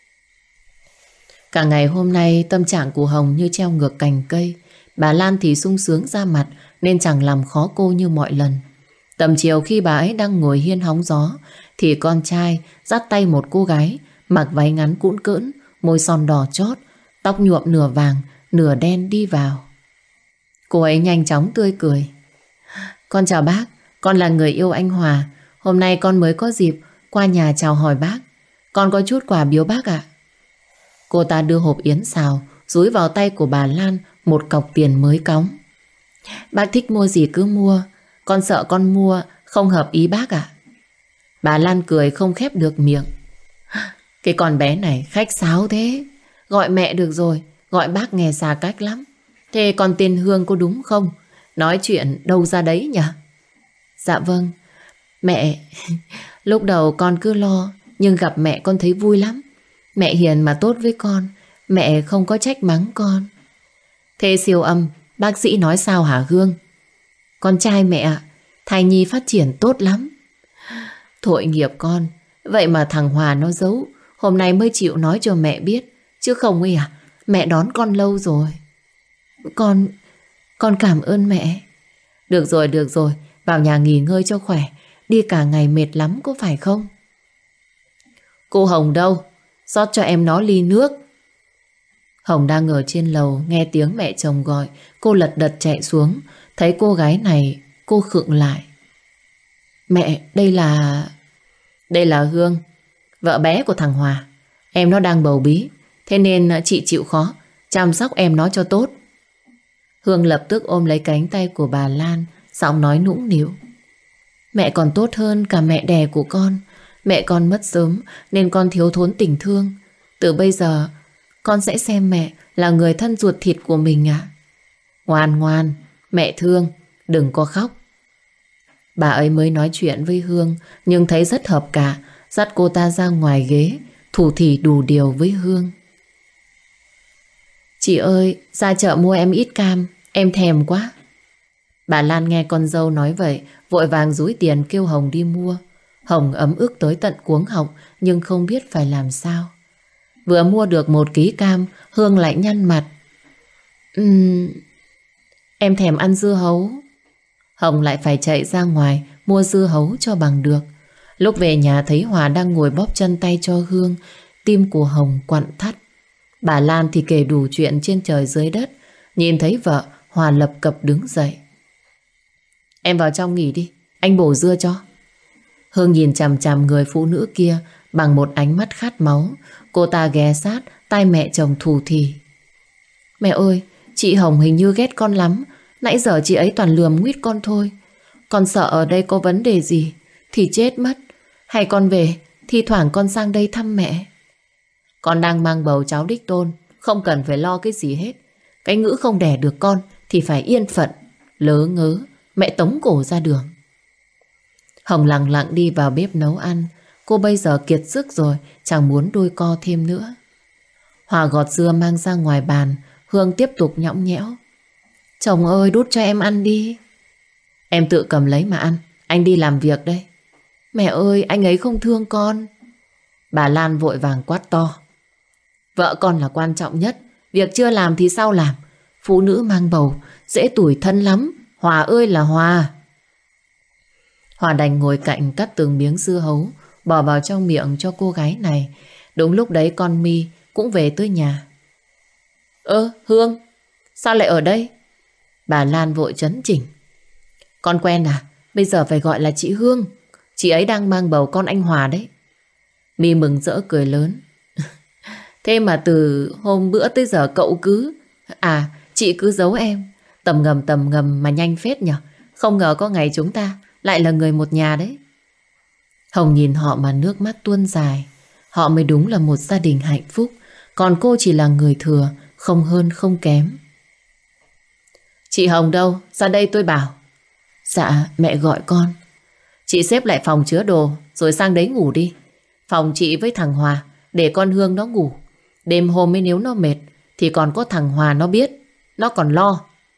Cả ngày hôm nay tâm trạng của Hồng như treo ngược cành cây. Bà Lan thì sung sướng ra mặt nên chẳng làm khó cô như mọi lần. Tầm chiều khi bà ấy đang ngồi hiên hóng gió thì con trai dắt tay một cô gái mặc váy ngắn cũn cỡn, môi son đỏ chót, tóc nhuộm nửa vàng, nửa đen đi vào. Cô ấy nhanh chóng tươi cười. Con chào bác, con là người yêu anh Hòa. Hôm nay con mới có dịp qua nhà chào hỏi bác. Con có chút quà biếu bác ạ. Cô ta đưa hộp yến xào dúi vào tay của bà Lan một cọc tiền mới cóng. Bác thích mua gì cứ mua, con sợ con mua không hợp ý bác ạ. Bà Lan cười không khép được miệng. Cái con bé này khách sáo thế. Gọi mẹ được rồi, gọi bác nghe xa cách lắm. Thế con tên Hương có đúng không? Nói chuyện đâu ra đấy nhỉ? Dạ vâng. Mẹ, lúc đầu con cứ lo, nhưng gặp mẹ con thấy vui lắm. Mẹ hiền mà tốt với con, mẹ không có trách mắng con. Thế siêu âm, bác sĩ nói sao hả Hương? Con trai mẹ ạ, thai nhi phát triển tốt lắm. Tội nghiệp con, vậy mà thằng Hòa nó giấu, hôm nay mới chịu nói cho mẹ biết. Chứ không ấy à, mẹ đón con lâu rồi. Con, con cảm ơn mẹ. Được rồi, được rồi, vào nhà nghỉ ngơi cho khỏe. Đi cả ngày mệt lắm có phải không? Cô Hồng đâu? Rót cho em nó ly nước. Hồng đang ở trên lầu, nghe tiếng mẹ chồng gọi. Cô lật đật chạy xuống. Thấy cô gái này, cô khựng lại. Mẹ, đây là... Đây là Hương, vợ bé của thằng Hòa. Em nó đang bầu bí, thế nên chị chịu khó chăm sóc em nó cho tốt. Hương lập tức ôm lấy cánh tay của bà Lan, giọng nói nũng nịu. Mẹ còn tốt hơn cả mẹ đẻ của con. Mẹ con mất sớm nên con thiếu thốn tình thương. Từ bây giờ con sẽ xem mẹ là người thân ruột thịt của mình ạ. Ngoan ngoan, mẹ thương, đừng có khóc. Bà ấy mới nói chuyện với Hương nhưng thấy rất hợp cả, dắt cô ta ra ngoài ghế, thủ thỉ đủ điều với Hương. Chị ơi, ra chợ mua em ít cam, em thèm quá. Bà Lan nghe con dâu nói vậy, vội vàng dúi tiền kêu Hồng đi mua. Hồng ấm ức tới tận cuống họng nhưng không biết phải làm sao. Vừa mua được một ký cam, Hương lại nhăn mặt. Ừm, em thèm ăn dưa hấu. Hồng lại phải chạy ra ngoài mua dưa hấu cho bằng được. Lúc về nhà thấy Hòa đang ngồi bóp chân tay cho Hương, tim của Hồng quặn thắt. Bà Lan thì kể đủ chuyện trên trời dưới đất. Nhìn thấy vợ, Hòa lập cập đứng dậy. Em vào trong nghỉ đi, anh bổ dưa cho. Hương nhìn chằm chằm người phụ nữ kia bằng một ánh mắt khát máu. Cô ta ghé sát tai mẹ chồng thủ thỉ. Mẹ ơi, chị Hồng hình như ghét con lắm. Nãy giờ chị ấy toàn lườm nguýt con thôi. Con sợ ở đây có vấn đề gì thì chết mất. Hay con về, thi thoảng con sang đây thăm mẹ. Con đang mang bầu cháu đích tôn, không cần phải lo cái gì hết. Cái ngữ không đẻ được con thì phải yên phận. Lớ ngớ, mẹ tống cổ ra đường. Hồng lặng lặng đi vào bếp nấu ăn. Cô bây giờ kiệt sức rồi, chẳng muốn đôi co thêm nữa. Hòa gọt dưa mang ra ngoài bàn. Hương tiếp tục nhõng nhẽo. Chồng ơi, đút cho em ăn đi. Em tự cầm lấy mà ăn, anh đi làm việc đây. Mẹ ơi, anh ấy không thương con. Bà Lan vội vàng quát to. Vợ con là quan trọng nhất, việc chưa làm thì sao làm. Phụ nữ mang bầu dễ tủi thân lắm. Hòa ơi là Hòa. Hòa đành ngồi cạnh cắt từng miếng dưa hấu bỏ vào trong miệng cho cô gái này. Đúng lúc đấy con My cũng về tới nhà. Ơ Hương, sao lại ở đây? Bà Lan vội chấn chỉnh. Con quen à? Bây giờ phải gọi là chị Hương. Chị ấy đang mang bầu con anh Hòa đấy. My mừng rỡ cười lớn. Thế mà từ hôm bữa tới giờ cậu cứ... À, chị cứ giấu em. Tầm ngầm tầm ngầm mà nhanh phết nhở. Không ngờ có ngày chúng ta lại là người một nhà đấy. Hồng nhìn họ mà nước mắt tuôn dài. Họ mới đúng là một gia đình hạnh phúc. Còn cô chỉ là người thừa, không hơn không kém. Chị Hồng đâu? Ra đây tôi bảo. Dạ, mẹ gọi con. Chị xếp lại phòng chứa đồ rồi sang đấy ngủ đi. Phòng chị với thằng Hòa để con Hương nó ngủ. Đêm hôm ấy nếu nó mệt thì còn có thằng Hòa nó biết. Nó còn lo.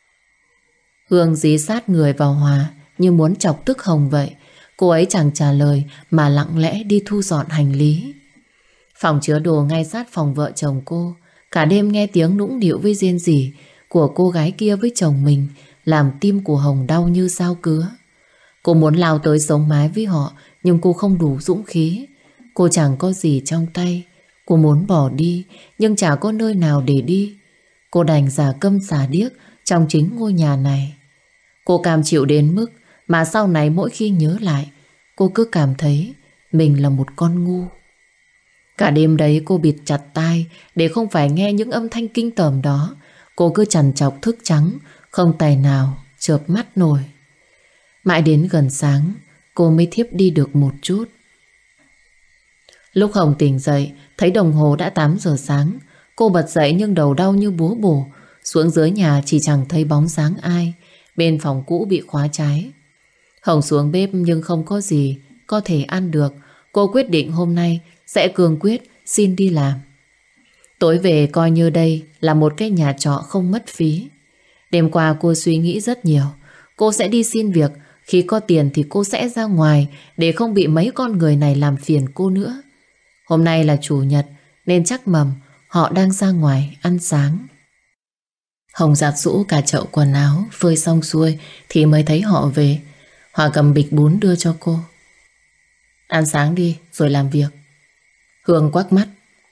Hương dí sát người vào Hòa như muốn chọc tức Hồng vậy. Cô ấy chẳng trả lời mà lặng lẽ đi thu dọn hành lý. Phòng chứa đồ ngay sát phòng vợ chồng cô. Cả đêm nghe tiếng nũng nịu với rên rỉ của cô gái kia với chồng mình làm tim của Hồng đau như dao cứa. Cô muốn lao tới sống mái với họ nhưng cô không đủ dũng khí. Cô chẳng có gì trong tay Cô muốn bỏ đi, nhưng chả có nơi nào để đi. Cô đành giả câm giả điếc trong chính ngôi nhà này. Cô cam chịu đến mức mà sau này mỗi khi nhớ lại, cô cứ cảm thấy mình là một con ngu. Cả đêm đấy cô bịt chặt tai để không phải nghe những âm thanh kinh tởm đó. Cô cứ trằn trọc thức trắng, không tài nào chợp mắt nổi. Mãi đến gần sáng, cô mới thiếp đi được một chút. Lúc Hồng tỉnh dậy, thấy đồng hồ đã tám giờ sáng. Cô bật dậy nhưng đầu đau như búa bổ. Xuống dưới nhà chỉ chẳng thấy bóng dáng ai. Bên phòng cũ bị khóa trái. Hồng xuống bếp nhưng không có gì có thể ăn được. Cô quyết định hôm nay sẽ cương quyết xin đi làm. Tối về coi như đây là một cái nhà trọ không mất phí. Đêm qua cô suy nghĩ rất nhiều. Cô sẽ đi xin việc. Khi có tiền thì cô sẽ ra ngoài để không bị mấy con người này làm phiền cô nữa. Hôm nay là chủ nhật nên chắc mầm họ đang ra ngoài ăn sáng. Hồng giặt giũ cả chậu quần áo, phơi xong xuôi thì mới thấy họ về. Hòa cầm bịch bún đưa cho cô. Ăn sáng đi rồi làm việc. Hương quắc mắt.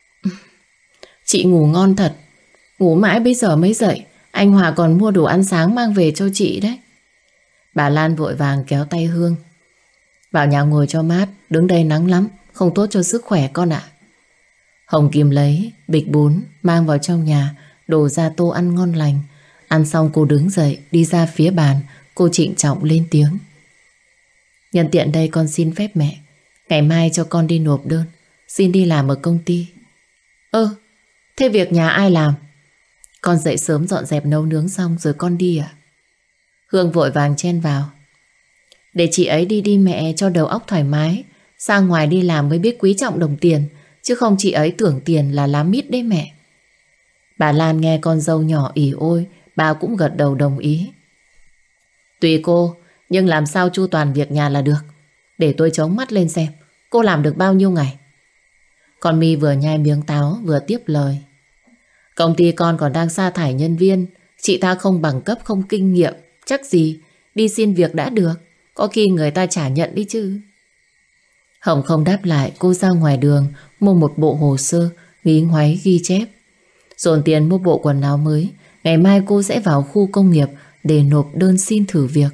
Chị ngủ ngon thật. Ngủ mãi bây giờ mới dậy. Anh Hòa còn mua đồ ăn sáng mang về cho chị đấy. Bà Lan vội vàng kéo tay Hương. Vào nhà ngồi cho mát. Đứng đây nắng lắm, không tốt cho sức khỏe con ạ. Hồng kìm lấy bịch bún mang vào trong nhà, đổ ra tô ăn ngon lành. Ăn xong cô đứng dậy đi ra phía bàn. Cô trịnh trọng lên tiếng. Nhân tiện đây con xin phép mẹ, ngày mai cho con đi nộp đơn xin đi làm ở công ty. Ơ, thế việc nhà ai làm? Con dậy sớm dọn dẹp nấu nướng xong rồi con đi à? Hương vội vàng chen vào. Để chị ấy đi đi mẹ, cho đầu óc thoải mái. Ra ngoài đi làm mới biết quý trọng đồng tiền, chứ không chị ấy tưởng tiền là lá mít đấy mẹ. Bà Lan nghe con dâu nhỏ ỉ ôi, bà cũng gật đầu đồng ý. Tùy cô, nhưng làm sao chu toàn việc nhà là được. Để tôi chống mắt lên xem cô làm được bao nhiêu ngày. Con My vừa nhai miếng táo vừa tiếp lời. Công ty con còn đang sa thải nhân viên. Chị ta không bằng cấp không kinh nghiệm, chắc gì đi xin việc đã được. Có khi người ta chả nhận đi chứ. Hồng không đáp lại. Cô ra ngoài đường mua một bộ hồ sơ ghi ngoáy ghi chép, dồn tiền mua bộ quần áo mới. Ngày mai cô sẽ vào khu công nghiệp để nộp đơn xin thử việc.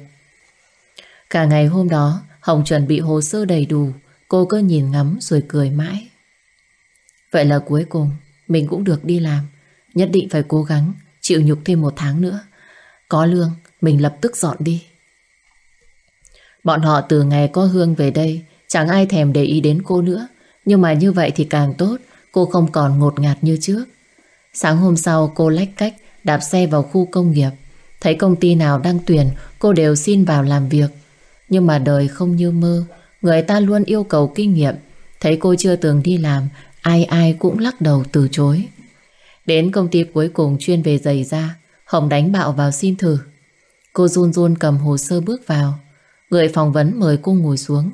Cả ngày hôm đó Hồng chuẩn bị hồ sơ đầy đủ. Cô cứ nhìn ngắm rồi cười mãi. Vậy là cuối cùng mình cũng được đi làm. Nhất định phải cố gắng chịu nhục thêm một tháng nữa. Có lương mình lập tức dọn đi. Bọn họ từ ngày có Hương về đây chẳng ai thèm để ý đến cô nữa. Nhưng mà như vậy thì càng tốt. Cô không còn ngột ngạt như trước. Sáng hôm sau cô lách cách đạp xe vào khu công nghiệp. Thấy công ty nào đang tuyển cô đều xin vào làm việc. Nhưng mà đời không như mơ. Người ta luôn yêu cầu kinh nghiệm. Thấy cô chưa từng đi làm, ai ai cũng lắc đầu từ chối. Đến công ty cuối cùng chuyên về giày da, Hồng đánh bạo vào xin thử. Cô run run cầm hồ sơ bước vào. Người phỏng vấn mời cô ngồi xuống.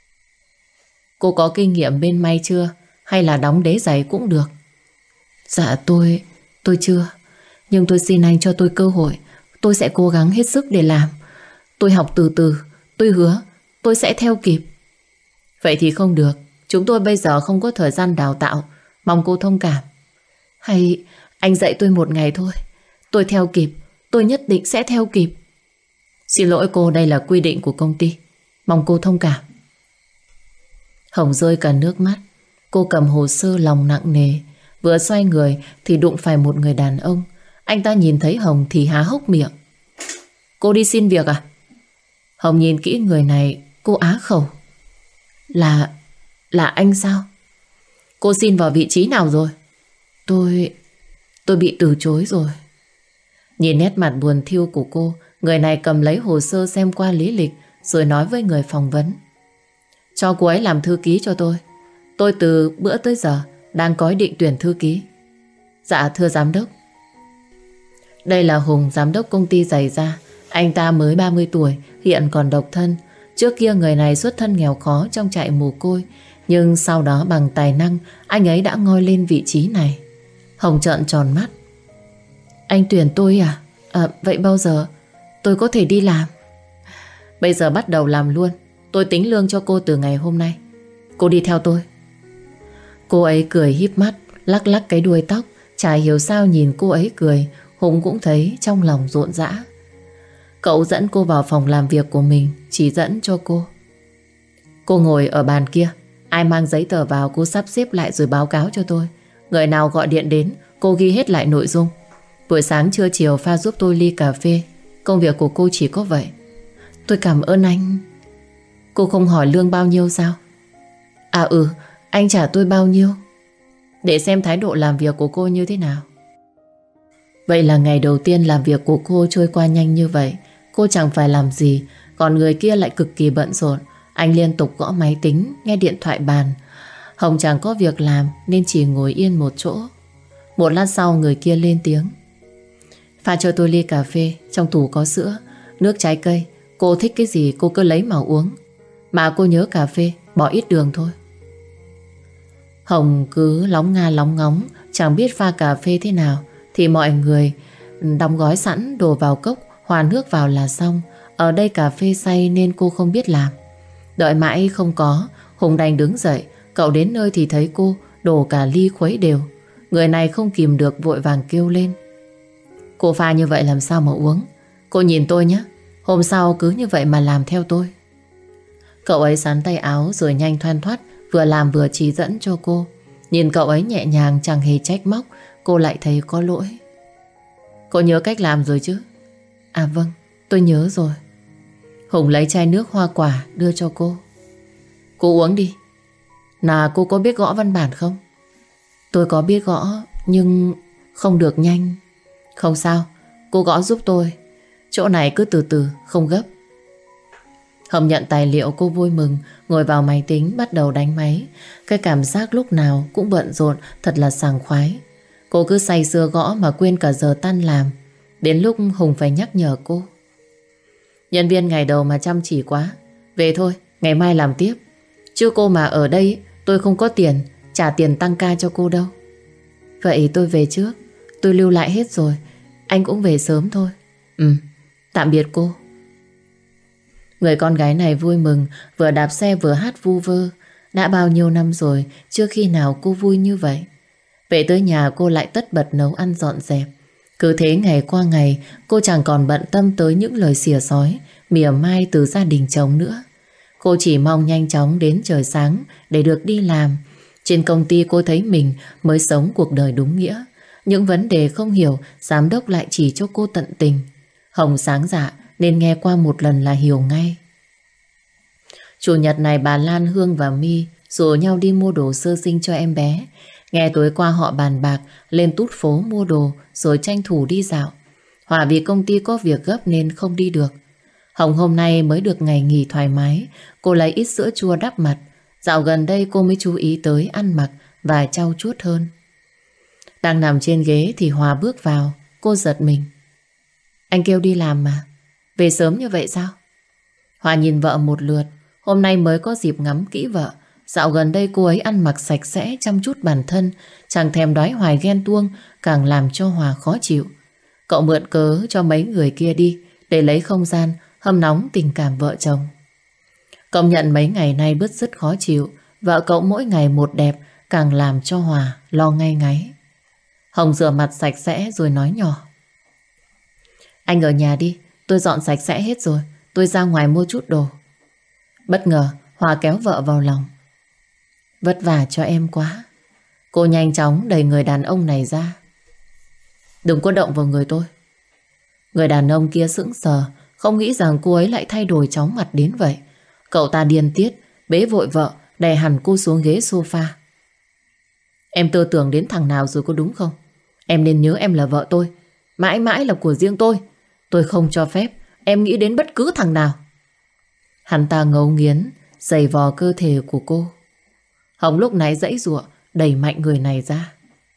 Cô có kinh nghiệm bên may chưa? Hay là đóng đế giày cũng được? Dạ tôi, tôi chưa. Nhưng tôi xin anh cho tôi cơ hội. Tôi sẽ cố gắng hết sức để làm. Tôi học từ từ. Tôi hứa tôi sẽ theo kịp. Vậy thì không được. Chúng tôi bây giờ không có thời gian đào tạo. Mong cô thông cảm. Hay anh dạy tôi một ngày thôi. Tôi theo kịp. Tôi nhất định sẽ theo kịp. Xin lỗi cô, đây là quy định của công ty. Mong cô thông cảm. Hồng rơi cả nước mắt. Cô cầm hồ sơ lòng nặng nề. Vừa xoay người thì đụng phải một người đàn ông. Anh ta nhìn thấy Hồng thì há hốc miệng. Cô đi xin việc à? Hồng nhìn kỹ người này. Cô á khẩu. Là... là anh sao? Cô xin vào vị trí nào rồi? Tôi... tôi bị từ chối rồi. Nhìn nét mặt buồn thiu của cô, người này cầm lấy hồ sơ xem qua lý lịch rồi nói với người phỏng vấn. Cho cô ấy làm thư ký cho tôi. Tôi từ bữa tới giờ đang có ý định tuyển thư ký. Dạ thưa giám đốc. Đây là Hùng, giám đốc công ty giày da. Anh ta mới ba mươi tuổi, hiện còn độc thân. Trước kia người này xuất thân nghèo khó trong trại mồ côi, nhưng sau đó bằng tài năng anh ấy đã ngoi lên vị trí này. Hồng trợn tròn mắt. Anh tuyển tôi à? À vậy bao giờ tôi có thể đi làm? Bây giờ bắt đầu làm luôn. Tôi tính lương cho cô từ ngày hôm nay. Cô đi theo tôi. Cô ấy cười híp mắt, lắc lắc cái đuôi tóc. Chả hiểu sao nhìn cô ấy cười, Hùng cũng thấy trong lòng rộn rã. Cậu dẫn cô vào phòng làm việc của mình, chỉ dẫn cho cô. Cô ngồi ở bàn kia, ai mang giấy tờ vào cô sắp xếp lại rồi báo cáo cho tôi. Người nào gọi điện đến, cô ghi hết lại nội dung. Buổi sáng trưa chiều pha giúp tôi ly cà phê. Công việc của cô chỉ có vậy. Tôi cảm ơn anh. Cô không hỏi lương bao nhiêu sao? À ừ, anh trả tôi bao nhiêu? Để xem thái độ làm việc của cô như thế nào. Vậy là ngày đầu tiên làm việc của cô trôi qua nhanh như vậy. Cô chẳng phải làm gì, còn người kia lại cực kỳ bận rộn. Anh liên tục gõ máy tính, nghe điện thoại bàn. Hồng chẳng có việc làm nên chỉ ngồi yên một chỗ. Một lát sau người kia lên tiếng. Pha cho tôi ly cà phê, trong tủ có sữa, nước trái cây. Cô thích cái gì cô cứ lấy mà uống. Mà cô nhớ cà phê, bỏ ít đường thôi. Hồng cứ lóng nga lóng ngóng, chẳng biết pha cà phê thế nào. Thì mọi người đóng gói sẵn đổ vào cốc, hòa nước vào là xong. Ở đây cà phê say nên cô không biết làm. Đợi mãi không có, Hùng đành đứng dậy. Cậu đến nơi thì thấy cô đổ cả ly khuấy đều. Người này không kìm được vội vàng kêu lên. Cô pha như vậy làm sao mà uống? Cô nhìn tôi nhé, hôm sau cứ như vậy mà làm theo tôi. Cậu ấy sắn tay áo rồi nhanh thoăn thoắt, vừa làm vừa chỉ dẫn cho cô. Nhìn cậu ấy nhẹ nhàng chẳng hề trách móc, cô lại thấy có lỗi. Cô nhớ cách làm rồi chứ? À vâng, tôi nhớ rồi. Hùng lấy chai nước hoa quả đưa cho cô. Cô uống đi. Nào cô có biết gõ văn bản không? Tôi có biết gõ nhưng không được nhanh. Không sao, cô gõ giúp tôi. Chỗ này cứ từ từ, không gấp. Hồng nhận tài liệu cô vui mừng, ngồi vào máy tính bắt đầu đánh máy. Cái cảm giác lúc nào cũng bận rộn thật là sảng khoái. Cô cứ say sưa gõ mà quên cả giờ tan làm. Đến lúc Hùng phải nhắc nhở cô. Nhân viên ngày đầu mà chăm chỉ quá. Về thôi, ngày mai làm tiếp. Chứ cô mà ở đây tôi không có tiền trả tiền tăng ca cho cô đâu. Vậy tôi về trước. Tôi lưu lại hết rồi. Anh cũng về sớm thôi. Ừ, tạm biệt cô. Người con gái này vui mừng, vừa đạp xe vừa hát vu vơ. Đã bao nhiêu năm rồi, chưa khi nào cô vui như vậy. Về tới nhà cô lại tất bật nấu ăn dọn dẹp. Cứ thế ngày qua ngày, cô chẳng còn bận tâm tới những lời xỉa xói, mỉa mai từ gia đình chồng nữa. Cô chỉ mong nhanh chóng đến trời sáng để được đi làm. Trên công ty cô thấy mình mới sống cuộc đời đúng nghĩa. Những vấn đề không hiểu, giám đốc lại chỉ cho cô tận tình. Hồng sáng dạ nên nghe qua một lần là hiểu ngay. Chủ nhật này bà Lan, Hương và My rủ nhau đi mua đồ sơ sinh cho em bé. Nghe tối qua họ bàn bạc lên tút phố mua đồ rồi tranh thủ đi dạo. Hòa vì công ty có việc gấp nên không đi được. Hồng hôm nay mới được ngày nghỉ thoải mái. Cô lấy ít sữa chua đắp mặt. Dạo gần đây cô mới chú ý tới ăn mặc và trau chuốt hơn. Đang nằm trên ghế thì Hòa bước vào. Cô giật mình. Anh kêu đi làm mà. Về sớm như vậy sao? Hòa nhìn vợ một lượt. Hôm nay mới có dịp ngắm kỹ vợ. Dạo gần đây cô ấy ăn mặc sạch sẽ, chăm chút bản thân. Chẳng thèm đoái hoài ghen tuông, càng làm cho Hòa khó chịu. Cậu mượn cớ cho mấy người kia đi để lấy không gian hâm nóng tình cảm vợ chồng. Công nhận mấy ngày nay bứt rứt khó chịu. Vợ cậu mỗi ngày một đẹp, càng làm cho Hòa lo ngay ngáy. Hồng rửa mặt sạch sẽ rồi nói nhỏ. Anh ở nhà đi, tôi dọn sạch sẽ hết rồi. Tôi ra ngoài mua chút đồ. Bất ngờ Hòa kéo vợ vào lòng. Vất vả cho em quá. Cô nhanh chóng đẩy người đàn ông này ra. Đừng có động vào người tôi. Người đàn ông kia sững sờ, không nghĩ rằng cô ấy lại thay đổi chóng mặt đến vậy. Cậu ta điên tiết, bế vội vợ, đè hẳn cô xuống ghế sofa. Em tư tưởng đến thằng nào rồi có đúng không? Em nên nhớ em là vợ tôi, mãi mãi là của riêng tôi. Tôi không cho phép em nghĩ đến bất cứ thằng nào. Hắn ta ngấu nghiến, giày vò cơ thể của cô. Hồng lúc này giãy giụa, đẩy mạnh người này ra.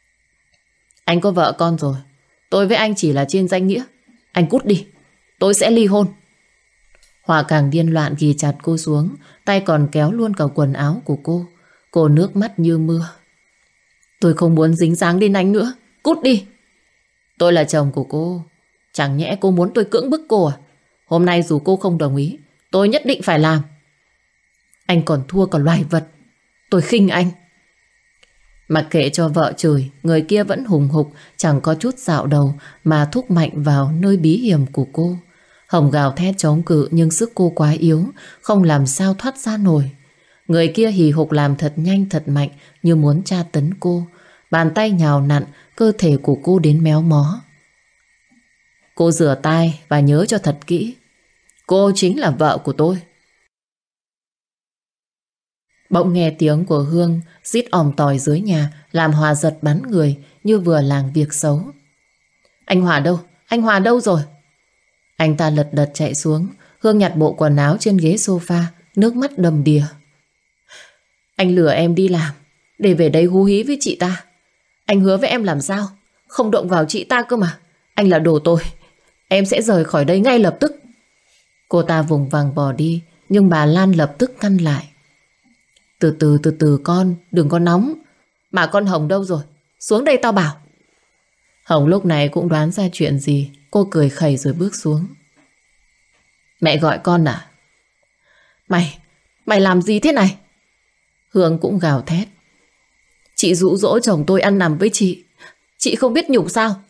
Anh có vợ con rồi. Tôi với anh chỉ là trên danh nghĩa. Anh cút đi, tôi sẽ ly hôn. Hòa càng điên loạn ghì chặt cô xuống, tay còn kéo luôn cả quần áo của cô. Cô nước mắt như mưa. Tôi không muốn dính dáng đến anh nữa. Cút đi. Tôi là chồng của cô. Chẳng nhẽ cô muốn tôi cưỡng bức cô à? Hôm nay dù cô không đồng ý, tôi nhất định phải làm. Anh còn thua cả loài vật. Tôi khinh anh. Mặc kệ cho vợ chửi, người kia vẫn hùng hục, chẳng có chút dạo đầu mà thúc mạnh vào nơi bí hiểm của cô. Hồng gào thét chống cự nhưng sức cô quá yếu, không làm sao thoát ra nổi. Người kia hì hục làm thật nhanh thật mạnh như muốn tra tấn cô. Bàn tay nhào nặn, cơ thể của cô đến méo mó. Cô rửa tay và nhớ cho thật kỹ. Cô chính là vợ của tôi. Bỗng nghe tiếng của Hương rít òm tỏi dưới nhà, làm Hòa giật bắn người như vừa làm việc xấu. Anh Hòa đâu? Anh Hòa đâu rồi? Anh ta lật đật chạy xuống. Hương nhặt bộ quần áo trên ghế sofa, nước mắt đầm đìa. Anh lừa em đi làm để về đây hú hí với chị ta. Anh hứa với em làm sao? Không động vào chị ta cơ mà. Anh là đồ tồi. Em sẽ rời khỏi đây ngay lập tức. Cô ta vùng vằng bỏ đi, nhưng bà Lan lập tức ngăn lại. Từ từ từ từ con, đừng có nóng. Mà con Hồng đâu rồi? Xuống đây tao bảo. Hồng lúc này cũng đoán ra chuyện gì. Cô cười khẩy rồi bước xuống. Mẹ gọi con à? Mày, mày làm gì thế này? Hương cũng gào thét. Chị dụ dỗ chồng tôi ăn nằm với chị. Chị không biết nhục sao?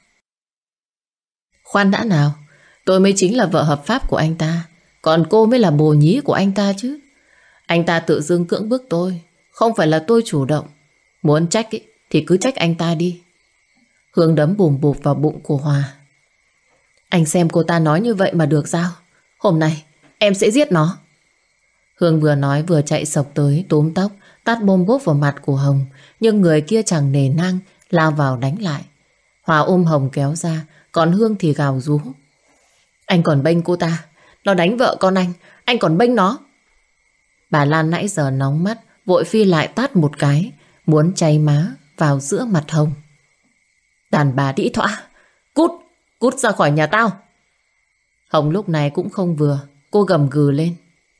Khoan đã nào. Tôi mới chính là vợ hợp pháp của anh ta. Còn cô mới là bồ nhí của anh ta chứ. Anh ta tự dưng cưỡng bức tôi. Không phải là tôi chủ động. Muốn trách ý, thì cứ trách anh ta đi. Hương đấm bùm bụp vào bụng của Hòa. Anh xem cô ta nói như vậy mà được sao? Hôm nay em sẽ giết nó. Hương vừa nói vừa chạy sộc tới túm tóc, tát bôm bốp vào mặt của Hồng. Nhưng người kia chẳng nề nang, lao vào đánh lại. Hòa ôm Hồng kéo ra, còn Hương thì gào rú. Anh còn bênh cô ta. Nó đánh vợ con anh, anh còn bênh nó. Bà Lan nãy giờ nóng mắt, vội phi lại tát một cái, muốn cháy má vào giữa mặt Hồng. Đàn bà đĩ thọa, cút, cút ra khỏi nhà tao. Hồng lúc này cũng không vừa, cô gầm gừ lên.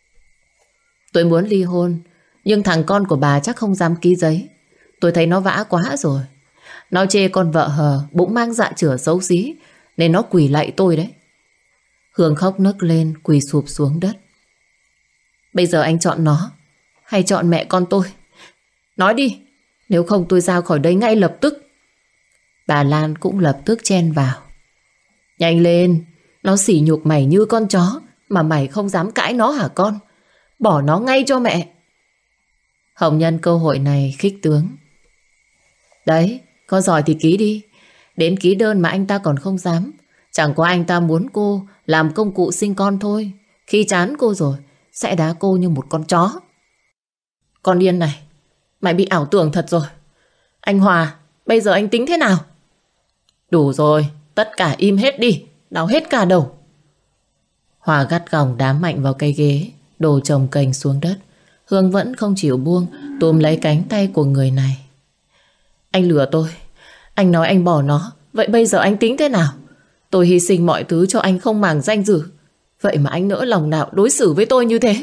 Tôi muốn ly hôn, nhưng thằng con của bà chắc không dám ký giấy. Tôi thấy nó vã quá rồi. Nó chê con vợ hờ, bụng mang dạ chửa xấu xí, nên nó quỳ lạy tôi đấy. Hương khóc nấc lên, quỳ sụp xuống đất. Bây giờ anh chọn nó hay chọn mẹ con tôi? Nói đi, nếu không tôi ra khỏi đây ngay lập tức. Bà Lan cũng lập tức chen vào. Nhanh lên, nó sỉ nhục mày như con chó mà mày không dám cãi nó hả con? Bỏ nó ngay cho mẹ. Hồng nhân cơ hội này khích tướng. Đấy, có giỏi thì ký đi. Đến ký đơn mà anh ta còn không dám. Chẳng qua anh ta muốn cô làm công cụ sinh con thôi. Khi chán cô rồi sẽ đá cô như một con chó. Con điên này, mày bị ảo tưởng thật rồi. Anh Hòa, bây giờ anh tính thế nào? Đủ rồi, tất cả im hết đi, đau hết cả đầu. Hòa gắt gỏng đám mạnh vào cây ghế, đổ chồng cành xuống đất. Hương vẫn không chịu buông, túm lấy cánh tay của người này. Anh lừa tôi, anh nói anh bỏ nó. Vậy bây giờ anh tính thế nào? Tôi hy sinh mọi thứ cho anh không màng danh dự. Vậy mà anh nỡ lòng nào đối xử với tôi như thế?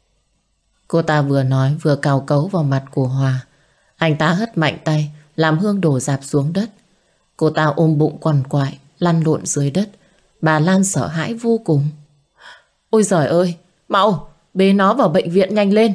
Cô ta vừa nói vừa cào cấu vào mặt của Hòa. Anh ta hất mạnh tay, làm Hương đổ rạp xuống đất. Cô ta ôm bụng quằn quại, lăn lộn dưới đất. Bà Lan sợ hãi vô cùng. Ôi giời ơi, mau, bế nó vào bệnh viện nhanh lên.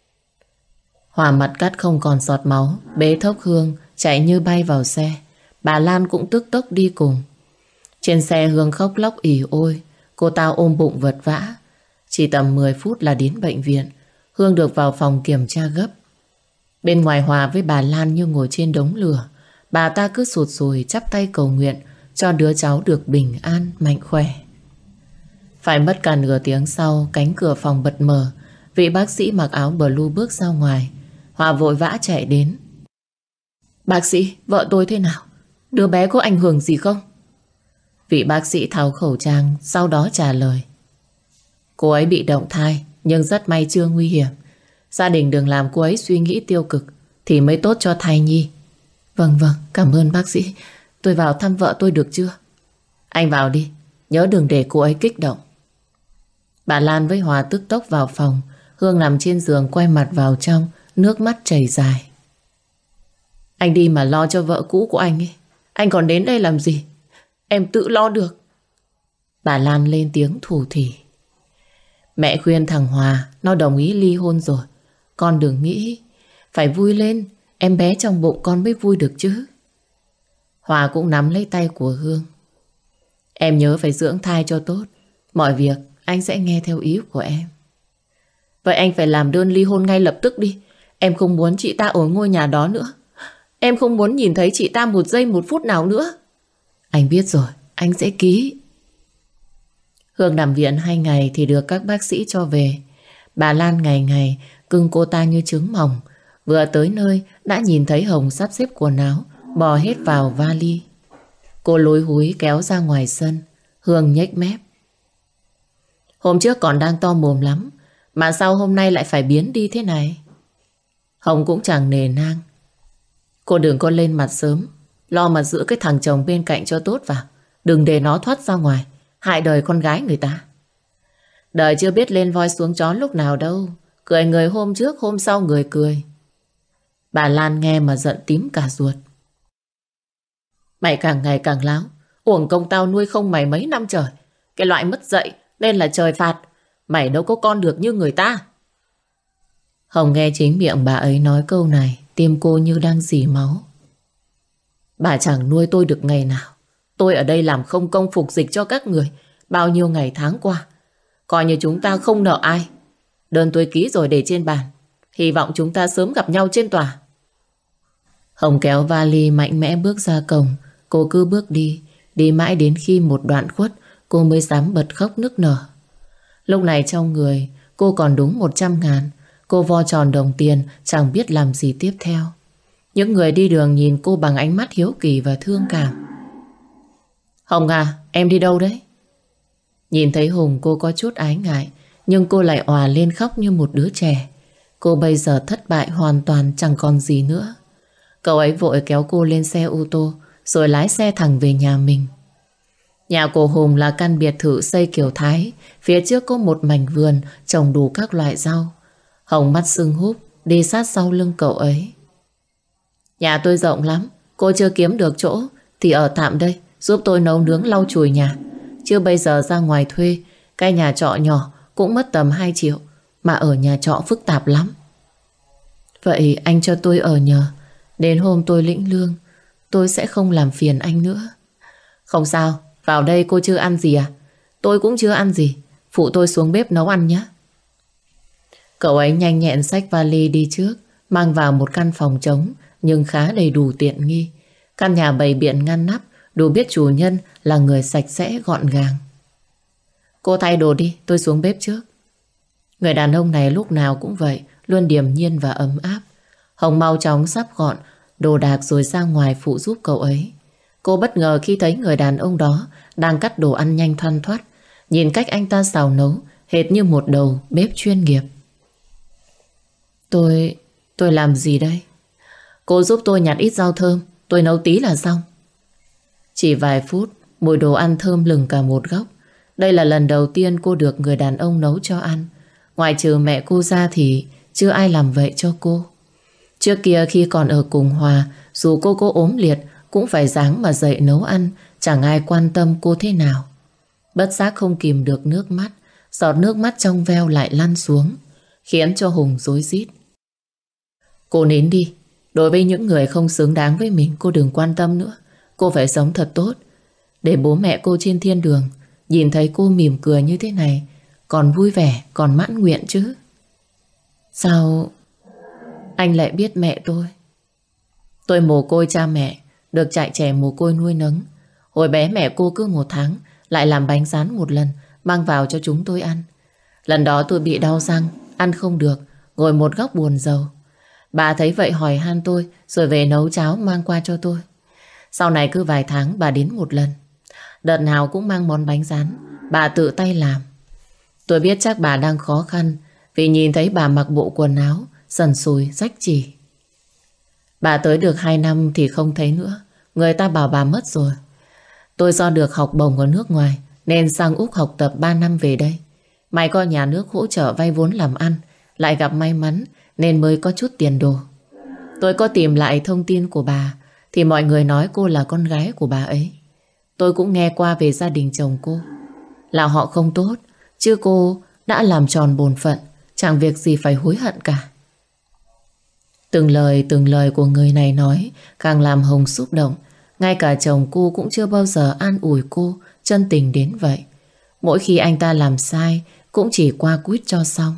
Hòa mặt cắt không còn giọt máu, bế thốc Hương chạy như bay vào xe. Bà Lan cũng tức tốc đi cùng. Trên xe Hương khóc lóc ỉ ôi. Cô ta ôm bụng vật vã. Chỉ tầm mười phút là đến bệnh viện. Hương được vào phòng kiểm tra gấp. Bên ngoài Hòa với bà Lan như ngồi trên đống lửa. Bà ta cứ sụt sùi chắp tay cầu nguyện cho đứa cháu được bình an, mạnh khỏe. Phải mất cả nửa tiếng sau, cánh cửa phòng bật mở. Vị bác sĩ mặc áo blue bước ra ngoài. Hòa vội vã chạy đến. Bác sĩ, vợ tôi thế nào? Đứa bé có ảnh hưởng gì không? Vị bác sĩ tháo khẩu trang, sau đó trả lời. Cô ấy bị động thai, nhưng rất may chưa nguy hiểm. Gia đình đừng làm cô ấy suy nghĩ tiêu cực thì mới tốt cho thai nhi. Vâng vâng, cảm ơn bác sĩ. Tôi vào thăm vợ tôi được chưa? Anh vào đi, nhớ đừng để cô ấy kích động. Bà Lan với Hòa tức tốc vào phòng. Hương nằm trên giường quay mặt vào trong, nước mắt chảy dài. Anh đi mà lo cho vợ cũ của anh ấy. Anh còn đến đây làm gì? Em tự lo được. Bà Lan lên tiếng thủ thỉ. Mẹ khuyên thằng Hòa, nó đồng ý ly hôn rồi. Con đừng nghĩ. Phải vui lên. em bé trong bụng con mới vui được chứ. Hòa cũng nắm lấy tay của Hương. Em nhớ phải dưỡng thai cho tốt. Mọi việc anh sẽ nghe theo ý của em. Vậy anh phải làm đơn ly hôn ngay lập tức đi. Em không muốn chị ta ở ngôi nhà đó nữa. Em không muốn nhìn thấy chị ta một giây một phút nào nữa. Anh biết rồi, anh sẽ ký. Hương nằm viện hai ngày thì được các bác sĩ cho về. Bà Lan ngày ngày cưng cô ta như trứng mồng. Vừa tới nơi đã nhìn thấy Hồng sắp xếp quần áo, bò hết vào vali. Cô lối húi kéo ra ngoài sân. Hương nhếch mép. Hôm trước còn đang to mồm lắm, mà sao hôm nay lại phải biến đi thế này? Hồng cũng chẳng nề nang. Cô đừng có lên mặt sớm, lo mà giữ cái thằng chồng bên cạnh cho tốt vào. Đừng để nó thoát ra ngoài, hại đời con gái người ta. Đời chưa biết lên voi xuống chó lúc nào đâu. Cười người hôm trước, hôm sau người cười. Bà Lan nghe mà giận tím cả ruột. Mày càng ngày càng láo. Uổng công tao nuôi không mày mấy năm trời. Cái loại mất dạy nên là trời phạt. Mày đâu có con được như người ta. Hồng nghe chính miệng bà ấy nói câu này, tim cô như đang rỉ máu. Bà chẳng nuôi tôi được ngày nào. Tôi ở đây làm không công phục dịch cho các người bao nhiêu ngày tháng qua. Coi như chúng ta không nợ ai. Đơn tôi ký rồi để trên bàn. Hy vọng chúng ta sớm gặp nhau trên tòa. Hồng kéo vali mạnh mẽ bước ra cổng. Cô cứ bước đi. Đi mãi đến khi một đoạn khuất, cô mới dám bật khóc nức nở. Lúc này trong người cô còn đúng một trăm ngàn. Cô vo tròn đồng tiền, chẳng biết làm gì tiếp theo. Những người đi đường nhìn cô bằng ánh mắt hiếu kỳ và thương cảm. Hồng à, em đi đâu đấy? Nhìn thấy Hùng cô có chút ái ngại, nhưng cô lại òa lên khóc như một đứa trẻ. Cô bây giờ thất bại hoàn toàn, chẳng còn gì nữa. Cậu ấy vội kéo cô lên xe ô tô, rồi lái xe thẳng về nhà mình. Nhà của Hùng là căn biệt thự xây kiểu Thái. Phía trước có một mảnh vườn trồng đủ các loại rau. Hồng mắt sưng húp đi sát sau lưng cậu ấy. Nhà tôi rộng lắm. Cô chưa kiếm được chỗ thì ở tạm đây, giúp tôi nấu nướng lau chùi nhà. Chứ bây giờ ra ngoài thuê cái nhà trọ nhỏ cũng mất tầm hai triệu. Mà ở nhà trọ phức tạp lắm. Vậy anh cho tôi ở nhờ. Đến hôm tôi lĩnh lương, tôi sẽ không làm phiền anh nữa. Không sao, vào đây cô chưa ăn gì à? Tôi cũng chưa ăn gì. Phụ tôi xuống bếp nấu ăn nhé. Cậu ấy nhanh nhẹn xách vali đi trước, mang vào một căn phòng trống nhưng khá đầy đủ tiện nghi. Căn nhà bày biện ngăn nắp, đủ biết chủ nhân là người sạch sẽ gọn gàng. Cô thay đồ đi, tôi xuống bếp trước. Người đàn ông này lúc nào cũng vậy, luôn điềm nhiên và ấm áp. Hồng mau chóng sắp gọn đồ đạc rồi ra ngoài phụ giúp cậu ấy. Cô bất ngờ khi thấy người đàn ông đó đang cắt đồ ăn nhanh thoăn thoắt. Nhìn cách anh ta xào nấu hệt như một đầu bếp chuyên nghiệp. Tôi... tôi làm gì đây? Cô giúp tôi nhặt ít rau thơm, tôi nấu tí là xong. Chỉ vài phút, mùi đồ ăn thơm lừng cả một góc. Đây là lần đầu tiên cô được người đàn ông nấu cho ăn. Ngoài trừ mẹ cô ra thì chưa ai làm vậy cho cô. Trước kia khi còn ở cùng Hòa, dù cô có ốm liệt cũng phải ráng mà dậy nấu ăn, chẳng ai quan tâm cô thế nào. Bất giác không kìm được nước mắt, giọt nước mắt trong veo lại lăn xuống, khiến cho Hùng rối rít. Cô nín đi, đối với những người không xứng đáng với mình cô đừng quan tâm nữa. Cô phải sống thật tốt, để bố mẹ cô trên thiên đường nhìn thấy cô mỉm cười như thế này, còn vui vẻ, còn mãn nguyện chứ. Sao anh lại biết mẹ tôi? Tôi mồ côi cha mẹ, được trại trẻ mồ côi nuôi nấng. Hồi bé mẹ cô cứ một tháng lại làm bánh rán một lần, mang vào cho chúng tôi ăn. Lần đó tôi bị đau răng, ăn không được, ngồi một góc buồn rầu. Bà thấy vậy hỏi han tôi, rồi về nấu cháo mang qua cho tôi. Sau này cứ vài tháng bà đến một lần. Đợt nào cũng mang món bánh rán, bà tự tay làm. Tôi biết chắc bà đang khó khăn, vì nhìn thấy bà mặc bộ quần áo sần sùi, rách rỉ. Bà tới được hai năm thì không thấy nữa. Người ta bảo bà mất rồi. Tôi do được học bổng ở nước ngoài nên sang Úc học tập ba năm về đây. May có nhà nước hỗ trợ vay vốn làm ăn, lại gặp may mắn nên mới có chút tiền đồ. Tôi có tìm lại thông tin của bà thì mọi người nói cô là con gái của bà ấy. Tôi cũng nghe qua về gia đình chồng cô, là họ không tốt, chứ cô đã làm tròn bổn phận, chẳng việc gì phải hối hận cả. Từng lời từng lời của người này nói càng làm Hồng xúc động. Ngay cả chồng cô cũng chưa bao giờ an ủi cô chân tình đến vậy. Mỗi khi anh ta làm sai cũng chỉ qua quýt cho xong.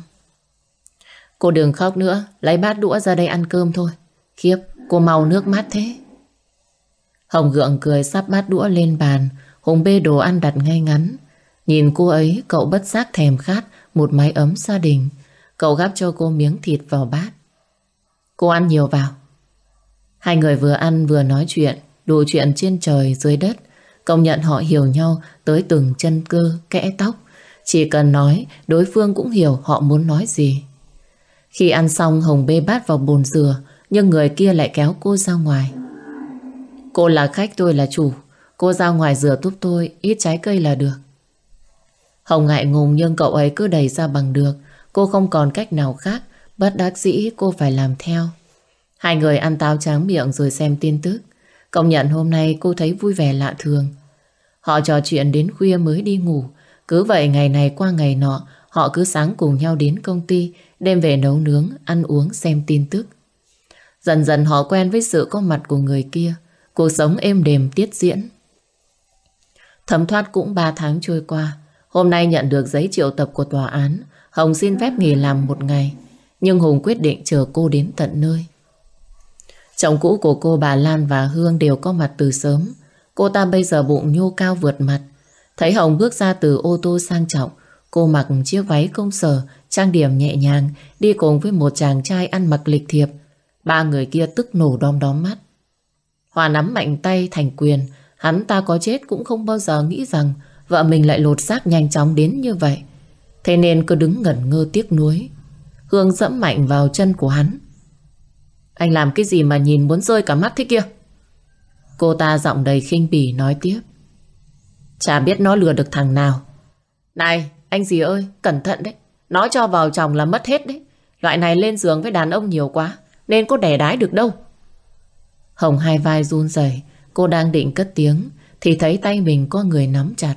Cô đừng khóc nữa, lấy bát đũa ra đây ăn cơm thôi. Khiếp, cô mau nước mắt thế. Hồng gượng cười sắp bát đũa lên bàn. Hùng bê đồ ăn đặt ngay ngắn. Nhìn cô ấy, cậu bất giác thèm khát một mái ấm gia đình. Cậu gắp cho cô miếng thịt vào bát. Cô ăn nhiều vào. Hai người vừa ăn vừa nói chuyện, đủ chuyện trên trời dưới đất. Công nhận họ hiểu nhau tới từng chân cơ, kẽ tóc. Chỉ cần nói, đối phương cũng hiểu họ muốn nói gì. Khi ăn xong, Hồng bê bát vào bồn rửa, nhưng người kia lại kéo cô ra ngoài. Cô là khách, tôi là chủ. Cô ra ngoài rửa giúp tôi ít trái cây là được. Hồng ngại ngùng nhưng cậu ấy cứ đẩy ra bằng được. Cô không còn cách nào khác, bất đắc dĩ cô phải làm theo. Hai người ăn táo tráng miệng rồi xem tin tức. Công nhận hôm nay cô thấy vui vẻ lạ thường. Họ trò chuyện đến khuya mới đi ngủ. Cứ vậy ngày này qua ngày nọ, họ cứ sáng cùng nhau đến công ty, đêm về nấu nướng, ăn uống, xem tin tức. Dần dần họ quen với sự có mặt của người kia. Cuộc sống êm đềm tiết diễn. Thấm thoát cũng ba tháng trôi qua. Hôm nay nhận được giấy triệu tập của tòa án. Hồng xin phép nghỉ làm một ngày. Nhưng Hùng quyết định chờ cô đến tận nơi. Chồng cũ của cô, bà Lan và Hương đều có mặt từ sớm. Cô ta bây giờ bụng nhô cao vượt mặt. Thấy Hồng bước ra từ ô tô sang trọng, cô mặc chiếc váy công sở, trang điểm nhẹ nhàng, đi cùng với một chàng trai ăn mặc lịch thiệp. Ba người kia tức nổ đom đóm mắt. Hòa nắm mạnh tay thành quyền. Hắn ta có chết cũng không bao giờ nghĩ rằng vợ mình lại lột xác nhanh chóng đến như vậy. Thế nên cứ đứng ngẩn ngơ tiếc nuối. Hương dẫm mạnh vào chân của hắn. Anh làm cái gì mà nhìn muốn rơi cả mắt thế kia? Cô ta giọng đầy khinh bỉ nói tiếp. Chả biết nó lừa được thằng nào. Này anh dì ơi, cẩn thận đấy. Nó cho vào chồng là mất hết đấy. Loại này lên giường với đàn ông nhiều quá, nên có đẻ đái được đâu. Hồng hai vai run rẩy. Cô đang định cất tiếng thì thấy tay mình có người nắm chặt.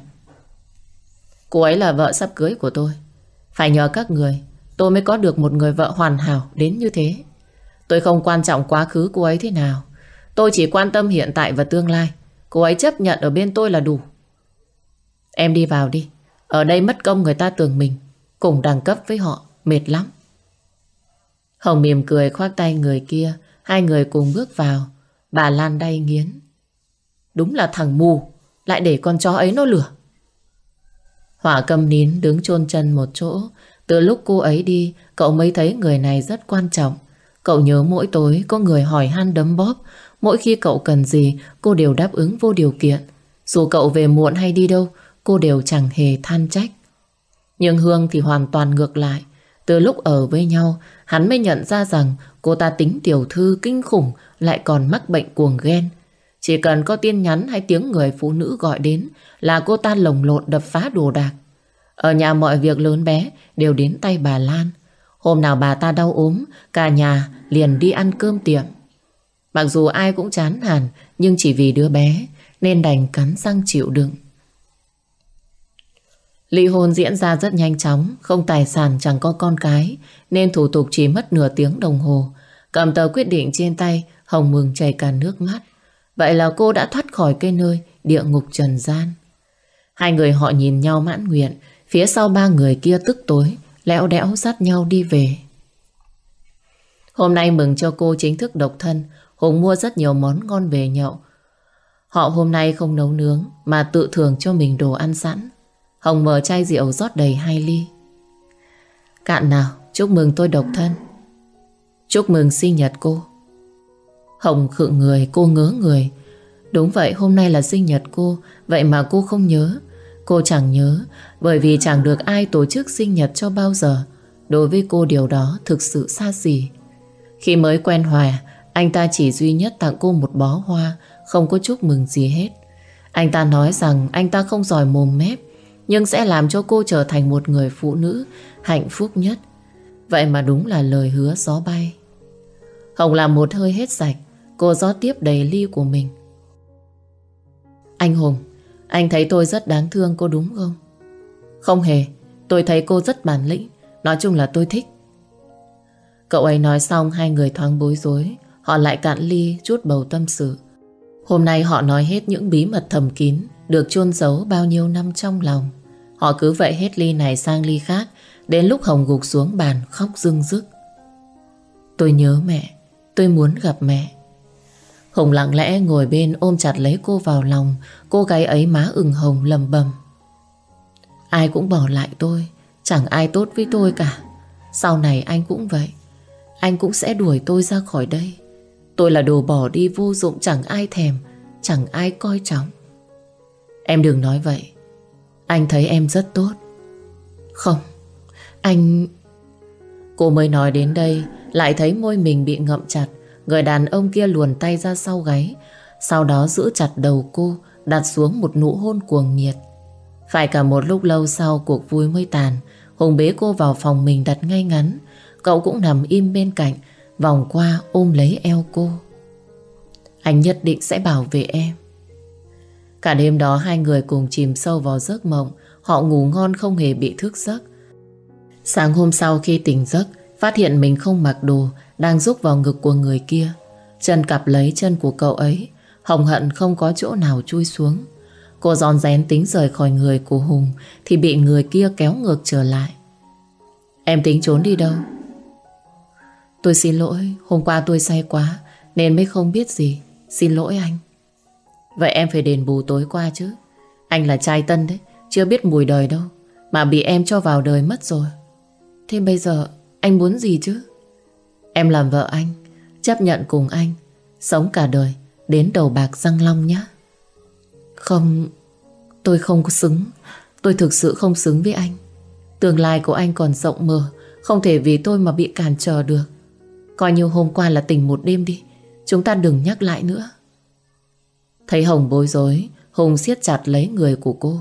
Cô ấy là vợ sắp cưới của tôi. Phải nhờ các người tôi mới có được một người vợ hoàn hảo đến như thế. Tôi không quan trọng quá khứ cô ấy thế nào. Tôi chỉ quan tâm hiện tại và tương lai. Cô ấy chấp nhận ở bên tôi là đủ. Em đi vào đi. Ở đây mất công người ta tưởng mình cùng đẳng cấp với họ, mệt lắm. Hồng mỉm cười khoác tay người kia. Hai người cùng bước vào. Bà Lan đay nghiến. Đúng là thằng mù, lại để con chó ấy nó lừa. Hỏa câm nín đứng chôn chân một chỗ. Từ lúc cô ấy đi, cậu mới thấy người này rất quan trọng. Cậu nhớ mỗi tối có người hỏi han đấm bóp. Mỗi khi cậu cần gì, cô đều đáp ứng vô điều kiện. Dù cậu về muộn hay đi đâu, cô đều chẳng hề than trách. Nhưng Hương thì hoàn toàn ngược lại. Từ lúc ở với nhau, hắn mới nhận ra rằng cô ta tính tiểu thư kinh khủng, lại còn mắc bệnh cuồng ghen. Chỉ cần có tin nhắn hay tiếng người phụ nữ gọi đến là cô ta lồng lộn đập phá đồ đạc. Ở nhà mọi việc lớn bé đều đến tay bà Lan. Hôm nào bà ta đau ốm, cả nhà liền đi ăn cơm tiệm. Mặc dù ai cũng chán nản, nhưng chỉ vì đứa bé nên đành cắn răng chịu đựng. Ly hôn diễn ra rất nhanh chóng, không tài sản chẳng có con cái, nên thủ tục chỉ mất nửa tiếng đồng hồ. Cầm tờ quyết định trên tay, Hồng mừng chảy cả nước mắt. Vậy là cô đã thoát khỏi cái nơi địa ngục trần gian. Hai người họ nhìn nhau mãn nguyện. Phía sau ba người kia tức tối, lẽo đẽo dắt nhau đi về. Hôm nay mừng cho cô chính thức độc thân. Hùng mua rất nhiều món ngon về nhậu. Họ hôm nay không nấu nướng mà tự thưởng cho mình đồ ăn sẵn. Hồng mở chai rượu rót đầy hai ly. Cạn nào, chúc mừng tôi độc thân. Chúc mừng sinh nhật cô. Hồng khựng người, cô ngớ người. Đúng vậy, hôm nay là sinh nhật cô. Vậy mà cô không nhớ. Cô chẳng nhớ bởi vì chẳng được ai tổ chức sinh nhật cho bao giờ. Đối với cô điều đó thực sự xa xỉ. Khi mới quen Hòa, anh ta chỉ duy nhất tặng cô một bó hoa, không có chúc mừng gì hết. Anh ta nói rằng anh ta không giỏi mồm mép, nhưng sẽ làm cho cô trở thành một người phụ nữ hạnh phúc nhất. Vậy mà đúng là lời hứa gió bay. Hồng làm một hơi hết sạch. Cô rót tiếp đầy ly của mình. Anh Hùng, anh thấy tôi rất đáng thương cô đúng không? Không hề, tôi thấy cô rất bản lĩnh. Nói chung là tôi thích. Cậu ấy nói xong hai người thoáng bối rối. Họ lại cạn ly chút bầu tâm sự. Hôm nay họ nói hết những bí mật thầm kín được chôn giấu bao nhiêu năm trong lòng. Họ cứ vậy hết ly này sang ly khác. Đến lúc Hồng gục xuống bàn khóc rưng rức. Tôi nhớ mẹ, tôi muốn gặp mẹ. Hùng lặng lẽ ngồi bên ôm chặt lấy cô vào lòng. Cô gái ấy má ửng hồng lầm bầm. Ai cũng bỏ lại tôi, chẳng ai tốt với tôi cả. Sau này anh cũng vậy. Anh cũng sẽ đuổi tôi ra khỏi đây. Tôi là đồ bỏ đi vô dụng, chẳng ai thèm, chẳng ai coi trọng. Em đừng nói vậy. Anh thấy em rất tốt. Không, anh... Cô mới nói đến đây, lại thấy môi mình bị ngậm chặt. Người đàn ông kia luồn tay ra sau gáy, sau đó giữ chặt đầu cô, đặt xuống một nụ hôn cuồng nhiệt. Phải cả một lúc lâu sau cuộc vui mới tàn. Hùng bế cô vào phòng mình đặt ngay ngắn. Cậu cũng nằm im bên cạnh, vòng qua ôm lấy eo cô. Anh nhất định sẽ bảo vệ em. Cả đêm đó hai người cùng chìm sâu vào giấc mộng. Họ ngủ ngon không hề bị thức giấc. Sáng hôm sau khi tỉnh giấc, phát hiện mình không mặc đồ, đang rúc vào ngực của người kia. Chân cặp lấy chân của cậu ấy. Hồng hận không có chỗ nào chui xuống. Cô rón rén tính rời khỏi người của Hùng thì bị người kia kéo ngược trở lại. Em tính trốn đi đâu? Tôi xin lỗi, hôm qua tôi say quá nên mới không biết gì. Xin lỗi anh. Vậy em phải đền bù tối qua chứ. Anh là trai tân đấy, chưa biết mùi đời đâu, mà bị em cho vào đời mất rồi. Thế bây giờ anh muốn gì chứ? Em làm vợ anh, chấp nhận cùng anh, sống cả đời đến đầu bạc răng long nhé. Không, tôi không có xứng. Tôi thực sự không xứng với anh. Tương lai của anh còn rộng mở, không thể vì tôi mà bị cản trở được. Coi như hôm qua là tình một đêm đi, chúng ta đừng nhắc lại nữa. Thấy Hồng bối rối, Hùng siết chặt lấy người của cô.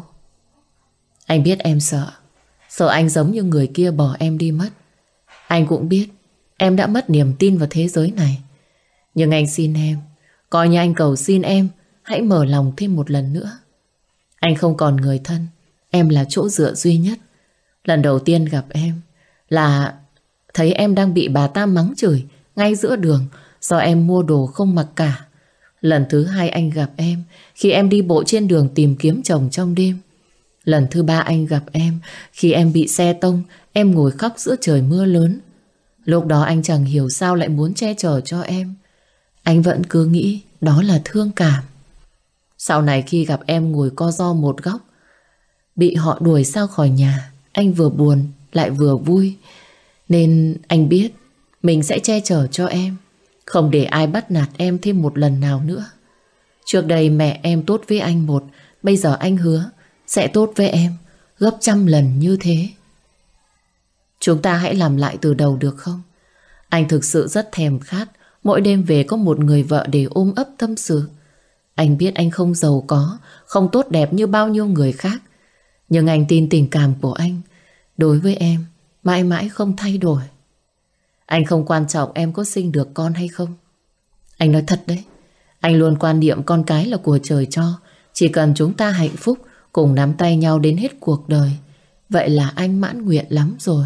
Anh biết em sợ. Sợ anh giống như người kia bỏ em đi mất. Anh cũng biết em đã mất niềm tin vào thế giới này. Nhưng anh xin em, coi như anh cầu xin em, hãy mở lòng thêm một lần nữa. Anh không còn người thân, em là chỗ dựa duy nhất. Lần đầu tiên gặp em là thấy em đang bị bà ta mắng chửi ngay giữa đường do em mua đồ không mặc cả. Lần thứ hai anh gặp em khi em đi bộ trên đường tìm kiếm chồng trong đêm. Lần thứ ba anh gặp em khi em bị xe tông, em ngồi khóc giữa trời mưa lớn. Lúc đó anh chẳng hiểu sao lại muốn che chở cho em. Anh vẫn cứ nghĩ đó là thương cảm. Sau này khi gặp em ngồi co ro một góc, bị họ đuổi ra khỏi nhà, anh vừa buồn lại vừa vui. Nên anh biết mình sẽ che chở cho em, không để ai bắt nạt em thêm một lần nào nữa. Trước đây mẹ em tốt với anh một, bây giờ anh hứa sẽ tốt với em gấp trăm lần như thế. Chúng ta hãy làm lại từ đầu được không? Anh thực sự rất thèm khát mỗi đêm về có một người vợ để ôm ấp tâm sự. Anh biết anh không giàu có, không tốt đẹp như bao nhiêu người khác. Nhưng anh tin tình cảm của anh đối với em mãi mãi không thay đổi. Anh không quan trọng em có sinh được con hay không. Anh nói thật đấy, anh luôn quan niệm con cái là của trời cho. Chỉ cần chúng ta hạnh phúc, cùng nắm tay nhau đến hết cuộc đời, vậy là anh mãn nguyện lắm rồi.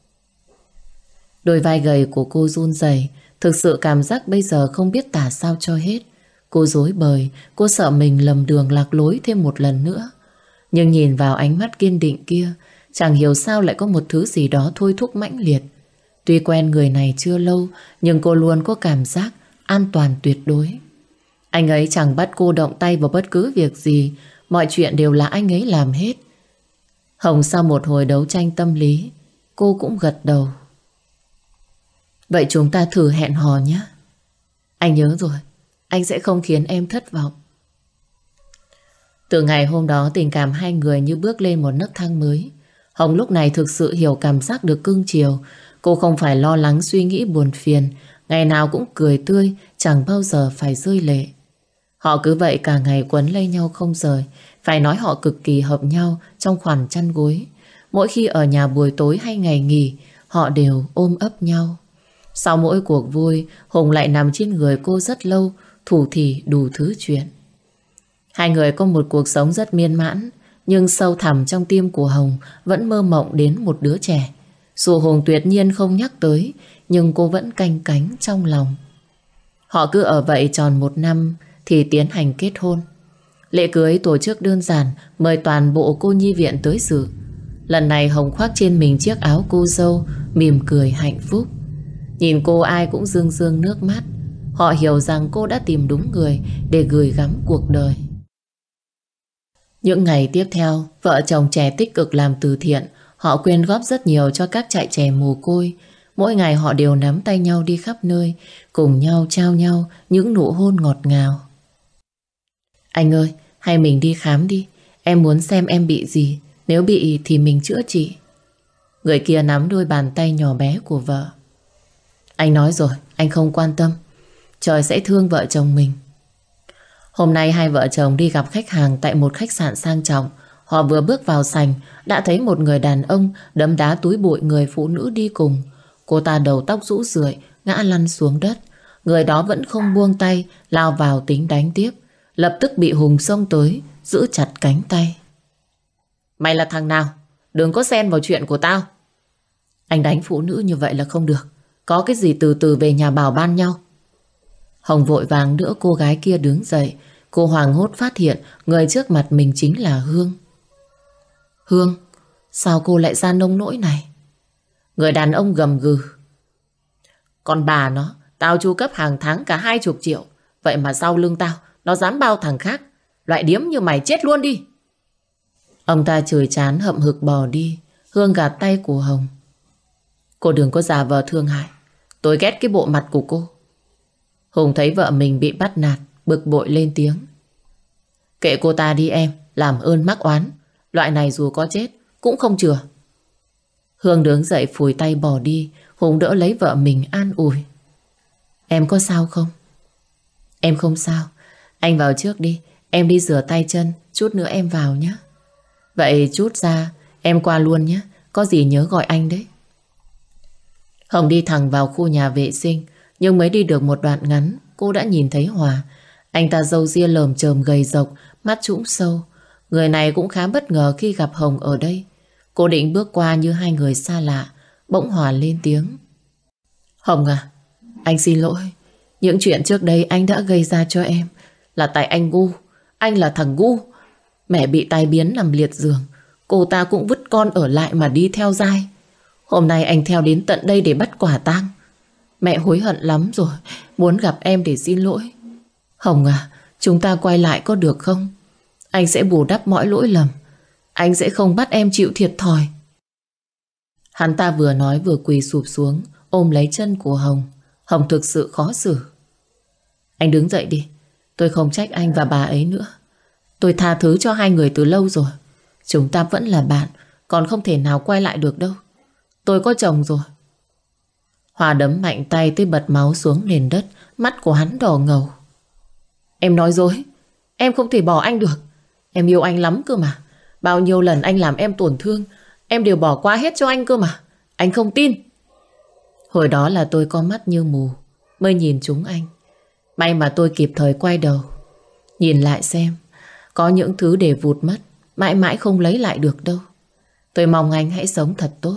Đôi vai gầy của cô run rẩy, thực sự cảm giác bây giờ không biết tả sao cho hết. Cô rối bời, cô sợ mình lầm đường lạc lối thêm một lần nữa. Nhưng nhìn vào ánh mắt kiên định kia, chẳng hiểu sao lại có một thứ gì đó thôi thúc mãnh liệt. Tuy quen người này chưa lâu, nhưng cô luôn có cảm giác an toàn tuyệt đối. Anh ấy chẳng bắt cô động tay vào bất cứ việc gì, mọi chuyện đều là anh ấy làm hết. Hồng sau một hồi đấu tranh tâm lý, cô cũng gật đầu. Vậy chúng ta thử hẹn hò nhé. Anh nhớ rồi, anh sẽ không khiến em thất vọng. Từ ngày hôm đó tình cảm hai người như bước lên một nấc thang mới. Hồng lúc này thực sự hiểu cảm giác được cưng chiều. Cô không phải lo lắng suy nghĩ buồn phiền, ngày nào cũng cười tươi, chẳng bao giờ phải rơi lệ. Họ cứ vậy cả ngày quấn lấy nhau không rời. Phải nói họ cực kỳ hợp nhau trong khoản chăn gối. Mỗi khi ở nhà buổi tối hay ngày nghỉ, họ đều ôm ấp nhau. Sau mỗi cuộc vui, Hùng lại nằm trên người cô rất lâu, thủ thỉ đủ thứ chuyện. Hai người có một cuộc sống rất miên mãn, nhưng sâu thẳm trong tim của Hồng vẫn mơ mộng đến một đứa trẻ. Dù Hùng tuyệt nhiên không nhắc tới, nhưng cô vẫn canh cánh trong lòng. Họ cứ ở vậy tròn một năm thì tiến hành kết hôn. Lễ cưới tổ chức đơn giản, mời toàn bộ cô nhi viện tới dự. Lần này Hồng khoác trên mình chiếc áo cô dâu, mỉm cười hạnh phúc. Nhìn cô ai cũng rưng rưng nước mắt. Họ hiểu rằng cô đã tìm đúng người để gửi gắm cuộc đời. Những ngày tiếp theo, vợ chồng trẻ tích cực làm từ thiện. Họ quyên góp rất nhiều cho các trại trẻ mồ côi. Mỗi ngày họ đều nắm tay nhau đi khắp nơi, cùng nhau trao nhau những nụ hôn ngọt ngào. Anh ơi, hay mình đi khám đi. Em muốn xem em bị gì. Nếu bị thì mình chữa trị. Người kia nắm đôi bàn tay nhỏ bé của vợ. Anh nói rồi, anh không quan tâm. Trời sẽ thương vợ chồng mình. Hôm nay hai vợ chồng đi gặp khách hàng tại một khách sạn sang trọng. Họ vừa bước vào sảnh đã thấy một người đàn ông đấm đá túi bụi người phụ nữ đi cùng. Cô ta đầu tóc rũ rượi, ngã lăn xuống đất. Người đó vẫn không buông tay, lao vào tính đánh tiếp. Lập tức bị Hùng xông tới, giữ chặt cánh tay. Mày là thằng nào? Đừng có xen vào chuyện của tao. Anh đánh phụ nữ như vậy là không được. Có cái gì từ từ về nhà bảo ban nhau. Hồng vội vàng đỡ cô gái kia đứng dậy. Cô hoảng hốt phát hiện người trước mặt mình chính là Hương. Hương, sao cô lại ra nông nỗi này? Người đàn ông gầm gừ. Con bà nó, tao chu cấp hàng tháng cả hai chục triệu. Vậy mà sau lưng tao, nó dám bao thằng khác. Loại điếm như mày chết luôn đi. Ông ta chửi chán hậm hực bỏ đi. Hương gạt tay của Hồng. Cô đừng có giả vờ thương hại. Tôi ghét cái bộ mặt của cô. Hùng thấy vợ mình bị bắt nạt, bực bội lên tiếng. Kệ cô ta đi em, làm ơn mắc oán. Loại này dù có chết cũng không chừa. Hương đứng dậy phủi tay bỏ đi. Hùng đỡ lấy vợ mình an ủi. Em có sao không? Em không sao. Anh vào trước đi. Em đi rửa tay chân. Chút nữa em vào nhé. Vậy chút ra em qua luôn nhé. Có gì nhớ gọi anh đấy. Hồng đi thẳng vào khu nhà vệ sinh. Nhưng mới đi được một đoạn ngắn, cô đã nhìn thấy Hòa. Anh ta râu ria lởm chởm gầy rộc, mắt trũng sâu. Người này cũng khá bất ngờ khi gặp Hồng ở đây. Cô định bước qua như hai người xa lạ. Bỗng Hòa lên tiếng. Hồng à, anh xin lỗi. Những chuyện trước đây anh đã gây ra cho em là tại anh ngu. Anh là thằng ngu. Mẹ bị tai biến nằm liệt giường. Cô ta cũng vứt con ở lại mà đi theo dai. Hôm nay anh theo đến tận đây để bắt quả tang. Mẹ hối hận lắm rồi. Muốn gặp em để xin lỗi. Hồng à, chúng ta quay lại có được không? Anh sẽ bù đắp mọi lỗi lầm. Anh sẽ không bắt em chịu thiệt thòi. Hắn ta vừa nói vừa quỳ sụp xuống, ôm lấy chân của Hồng. Hồng thực sự khó xử. Anh đứng dậy đi. Tôi không trách anh và bà ấy nữa. Tôi tha thứ cho hai người từ lâu rồi. Chúng ta vẫn là bạn, còn không thể nào quay lại được đâu. Tôi có chồng rồi. Hòa đấm mạnh tay tới bật máu xuống nền đất. Mắt của hắn đỏ ngầu. Em nói dối. Em không thể bỏ anh được. Em yêu anh lắm cơ mà. Bao nhiêu lần anh làm em tổn thương, em đều bỏ qua hết cho anh cơ mà. Anh không tin. Hồi đó là tôi có mắt như mù, mới nhìn chúng anh. May mà tôi kịp thời quay đầu. Nhìn lại xem, có những thứ để vụt mất, mãi mãi không lấy lại được đâu. Tôi mong anh hãy sống thật tốt.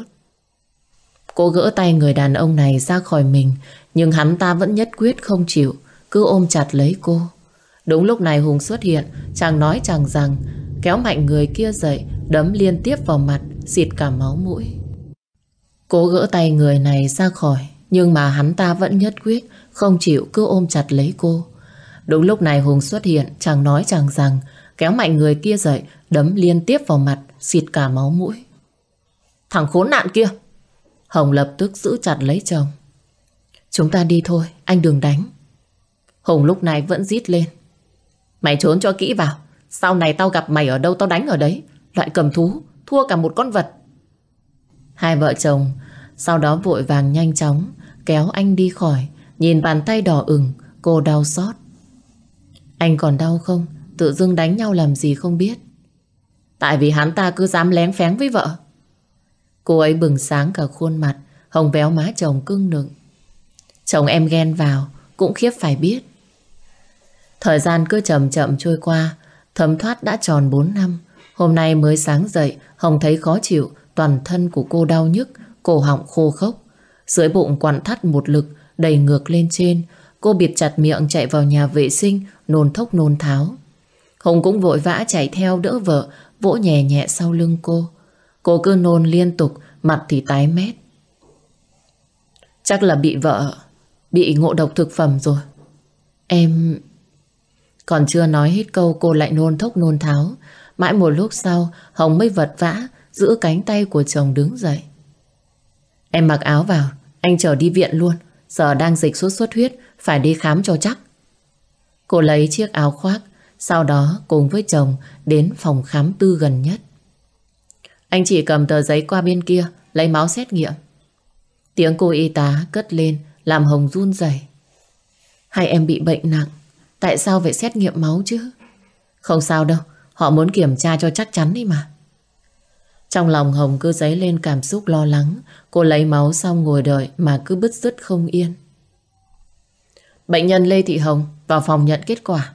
Cô gỡ tay người đàn ông này ra khỏi mình, nhưng hắn ta vẫn nhất quyết không chịu, cứ ôm chặt lấy cô. Đúng lúc này Hùng xuất hiện, chàng nói chàng rằng, kéo mạnh người kia dậy, đấm liên tiếp vào mặt, xịt cả máu mũi. Cô gỡ tay người này ra khỏi, nhưng mà hắn ta vẫn nhất quyết không chịu, cứ ôm chặt lấy cô. Đúng lúc này Hùng xuất hiện, chàng nói chàng rằng, kéo mạnh người kia dậy, đấm liên tiếp vào mặt, xịt cả máu mũi. Thằng khốn nạn kia! Hồng lập tức giữ chặt lấy chồng. Chúng ta đi thôi, anh đừng đánh. Hùng lúc này vẫn rít lên. Mày trốn cho kỹ vào. Sau này tao gặp mày ở đâu tao đánh ở đấy. Loại cầm thú, thua cả một con vật. Hai vợ chồng sau đó vội vàng nhanh chóng kéo anh đi khỏi. Nhìn bàn tay đỏ ửng, cô đau xót. Anh còn đau không? Tự dưng đánh nhau làm gì không biết. Tại vì hắn ta cứ dám lén phén với vợ. Cô ấy bừng sáng cả khuôn mặt. Hồng véo má chồng cưng nựng. Chồng em ghen vào cũng khiếp phải biết. Thời gian cứ chậm chậm trôi qua. Thấm thoát đã tròn bốn năm. Hôm nay mới sáng dậy, Hồng thấy khó chịu. Toàn thân của cô đau nhức. cổ họng khô khốc. Dưới bụng quặn thắt một lực đẩy ngược lên trên. Cô bịt chặt miệng chạy vào nhà vệ sinh, nôn thốc nôn tháo. Hùng cũng vội vã chạy theo đỡ vợ, vỗ nhẹ nhẹ sau lưng cô. Cô cứ nôn liên tục, mặt thì tái mét. Chắc là bị vợ bị ngộ độc thực phẩm rồi. Em... Còn chưa nói hết câu cô lại nôn thốc nôn tháo. Mãi một lúc sau Hồng mới vật vã giữ cánh tay của chồng đứng dậy. Em mặc áo vào, anh chở đi viện luôn. Giờ đang dịch sốt xuất huyết, phải đi khám cho chắc. Cô lấy chiếc áo khoác, sau đó cùng với chồng đến phòng khám tư gần nhất. Anh chị cầm tờ giấy qua bên kia lấy máu xét nghiệm. Tiếng cô y tá cất lên làm Hồng run rẩy. Hai em bị bệnh nặng, tại sao phải xét nghiệm máu chứ? Không sao đâu, họ muốn kiểm tra cho chắc chắn đi mà. Trong lòng Hồng cứ dấy lên cảm xúc lo lắng. Cô lấy máu xong ngồi đợi mà cứ bứt rứt không yên. Bệnh nhân Lê Thị Hồng vào phòng nhận kết quả.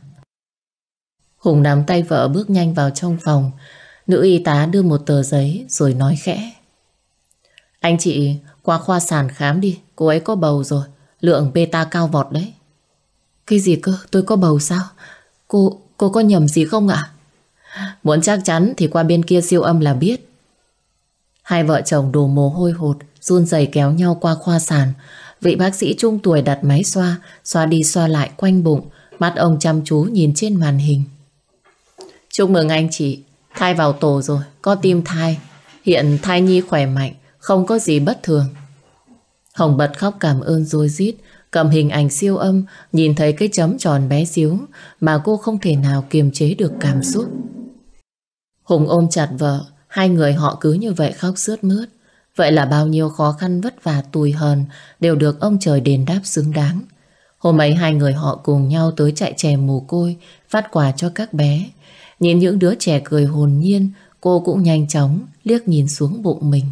Hùng nắm tay vợ bước nhanh vào trong phòng. Nữ y tá đưa một tờ giấy rồi nói khẽ. Anh chị qua khoa sản khám đi, cô ấy có bầu rồi, lượng beta cao vọt đấy. Cái gì cơ, tôi có bầu sao? Cô, cô có nhầm gì không ạ? Muốn chắc chắn thì qua bên kia siêu âm là biết. Hai vợ chồng đổ mồ hôi hột, run rẩy kéo nhau qua khoa sản. Vị bác sĩ trung tuổi đặt máy xoa, xoa đi xoa lại quanh bụng. Mắt ông chăm chú nhìn trên màn hình. Chúc mừng anh chị, thai vào tổ rồi, có tim thai. Hiện thai nhi khỏe mạnh, không có gì bất thường. Hồng bật khóc cảm ơn rối rít, cầm hình ảnh siêu âm, nhìn thấy cái chấm tròn bé xíu mà cô không thể nào kiềm chế được cảm xúc. Hùng ôm chặt vợ, hai người họ cứ như vậy khóc sướt mướt. Vậy là bao nhiêu khó khăn vất vả tủi hờn đều được ông trời đền đáp xứng đáng. Hôm ấy hai người họ cùng nhau tới trại trẻ mồ côi phát quà cho các bé. Nhìn những đứa trẻ cười hồn nhiên, cô cũng nhanh chóng liếc nhìn xuống bụng mình.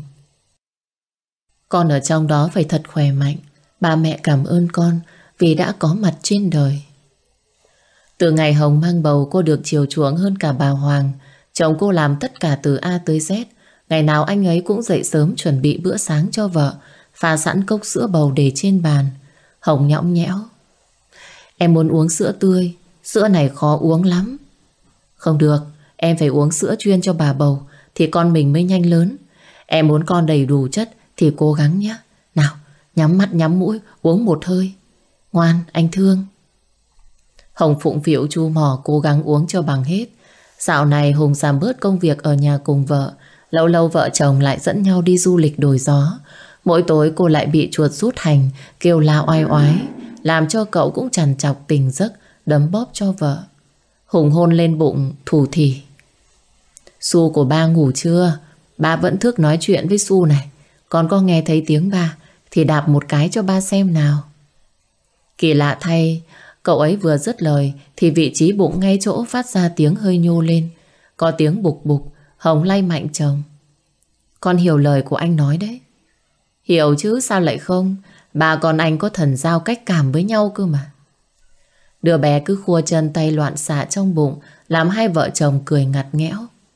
Con ở trong đó phải thật khỏe mạnh. Ba mẹ cảm ơn con vì đã có mặt trên đời. Từ ngày Hồng mang bầu, cô được chiều chuộng hơn cả bà Hoàng. Chồng cô làm tất cả từ A tới Z. Ngày nào anh ấy cũng dậy sớm chuẩn bị bữa sáng cho vợ, pha sẵn cốc sữa bầu để trên bàn. Hồng nhõng nhẽo. Em muốn uống sữa tươi, sữa này khó uống lắm. Không được, em phải uống sữa chuyên cho bà bầu thì con mình mới nhanh lớn. Em muốn con đầy đủ chất thì cố gắng nhé. Nào, nhắm mắt nhắm mũi, uống một hơi. Ngoan, anh thương. Hồng phụng phịu chu mỏ cố gắng uống cho bằng hết. Dạo này Hùng giảm bớt công việc ở nhà cùng vợ. Lâu lâu vợ chồng lại dẫn nhau đi du lịch đổi gió. Mỗi tối cô lại bị chuột rút hành, kêu la oai oái, làm cho cậu cũng trằn trọc tỉnh giấc, đấm bóp cho vợ. Hùng hôn lên bụng thủ thỉ. Su của ba ngủ chưa? Ba vẫn thức nói chuyện với Su này. Con có nghe thấy tiếng ba thì đạp một cái cho ba xem nào. Kỳ lạ thay, cậu ấy vừa dứt lời thì vị trí bụng ngay chỗ phát ra tiếng hơi nhô lên. Có tiếng bục bục. Hồng lay mạnh chồng. Con hiểu lời của anh nói đấy. Hiểu chứ sao lại không? Bà con anh có thần giao cách cảm với nhau cơ mà. Đứa bé cứ khua chân tay loạn xạ trong bụng, làm hai vợ chồng cười ngặt nghẽo.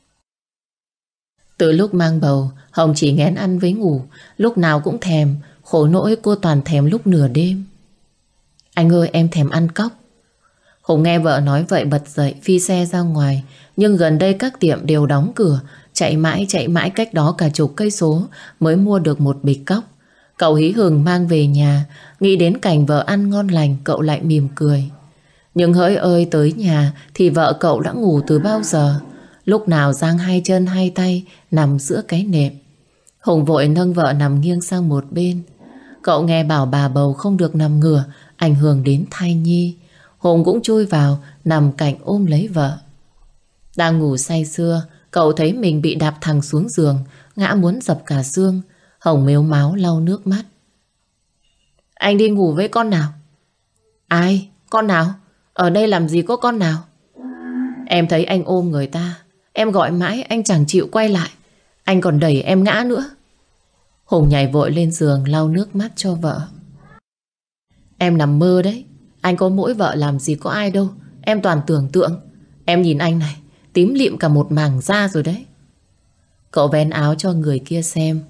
Từ lúc mang bầu, Hồng chỉ nghén ăn với ngủ, lúc nào cũng thèm. Khổ nỗi cô toàn thèm lúc nửa đêm. Anh ơi, em thèm ăn cóc. Hùng nghe vợ nói vậy bật dậy phi xe ra ngoài. Nhưng gần đây các tiệm đều đóng cửa. Chạy mãi chạy mãi cách đó cả chục cây số mới mua được một bịch cóc. Cậu hí hửng mang về nhà. Nghĩ đến cảnh vợ ăn ngon lành, cậu lại mỉm cười. Nhưng hỡi ơi, tới nhà thì vợ cậu đã ngủ từ bao giờ. Lúc nào giang hai chân hai tay nằm giữa cái nệm. Hùng vội nâng vợ nằm nghiêng sang một bên. Cậu nghe bảo bà bầu không được nằm ngửa, ảnh hưởng đến thai nhi. Hùng cũng chui vào nằm cạnh ôm lấy vợ. Đang ngủ say sưa, cậu thấy mình bị đạp thẳng xuống giường, ngã muốn dập cả xương. Hồng mếu máo lau nước mắt. Anh đi ngủ với con nào? Ai? Con nào? Ở đây làm gì có con nào? Em thấy anh ôm người ta, em gọi mãi anh chẳng chịu quay lại. Anh còn đẩy em ngã nữa. Hùng nhảy vội lên giường lau nước mắt cho vợ. Em nằm mơ đấy. Anh có mỗi vợ làm gì có ai đâu. Em toàn tưởng tượng. Em nhìn anh này, tím lịm cả một mảng da rồi đấy. Cậu vén áo cho người kia xem.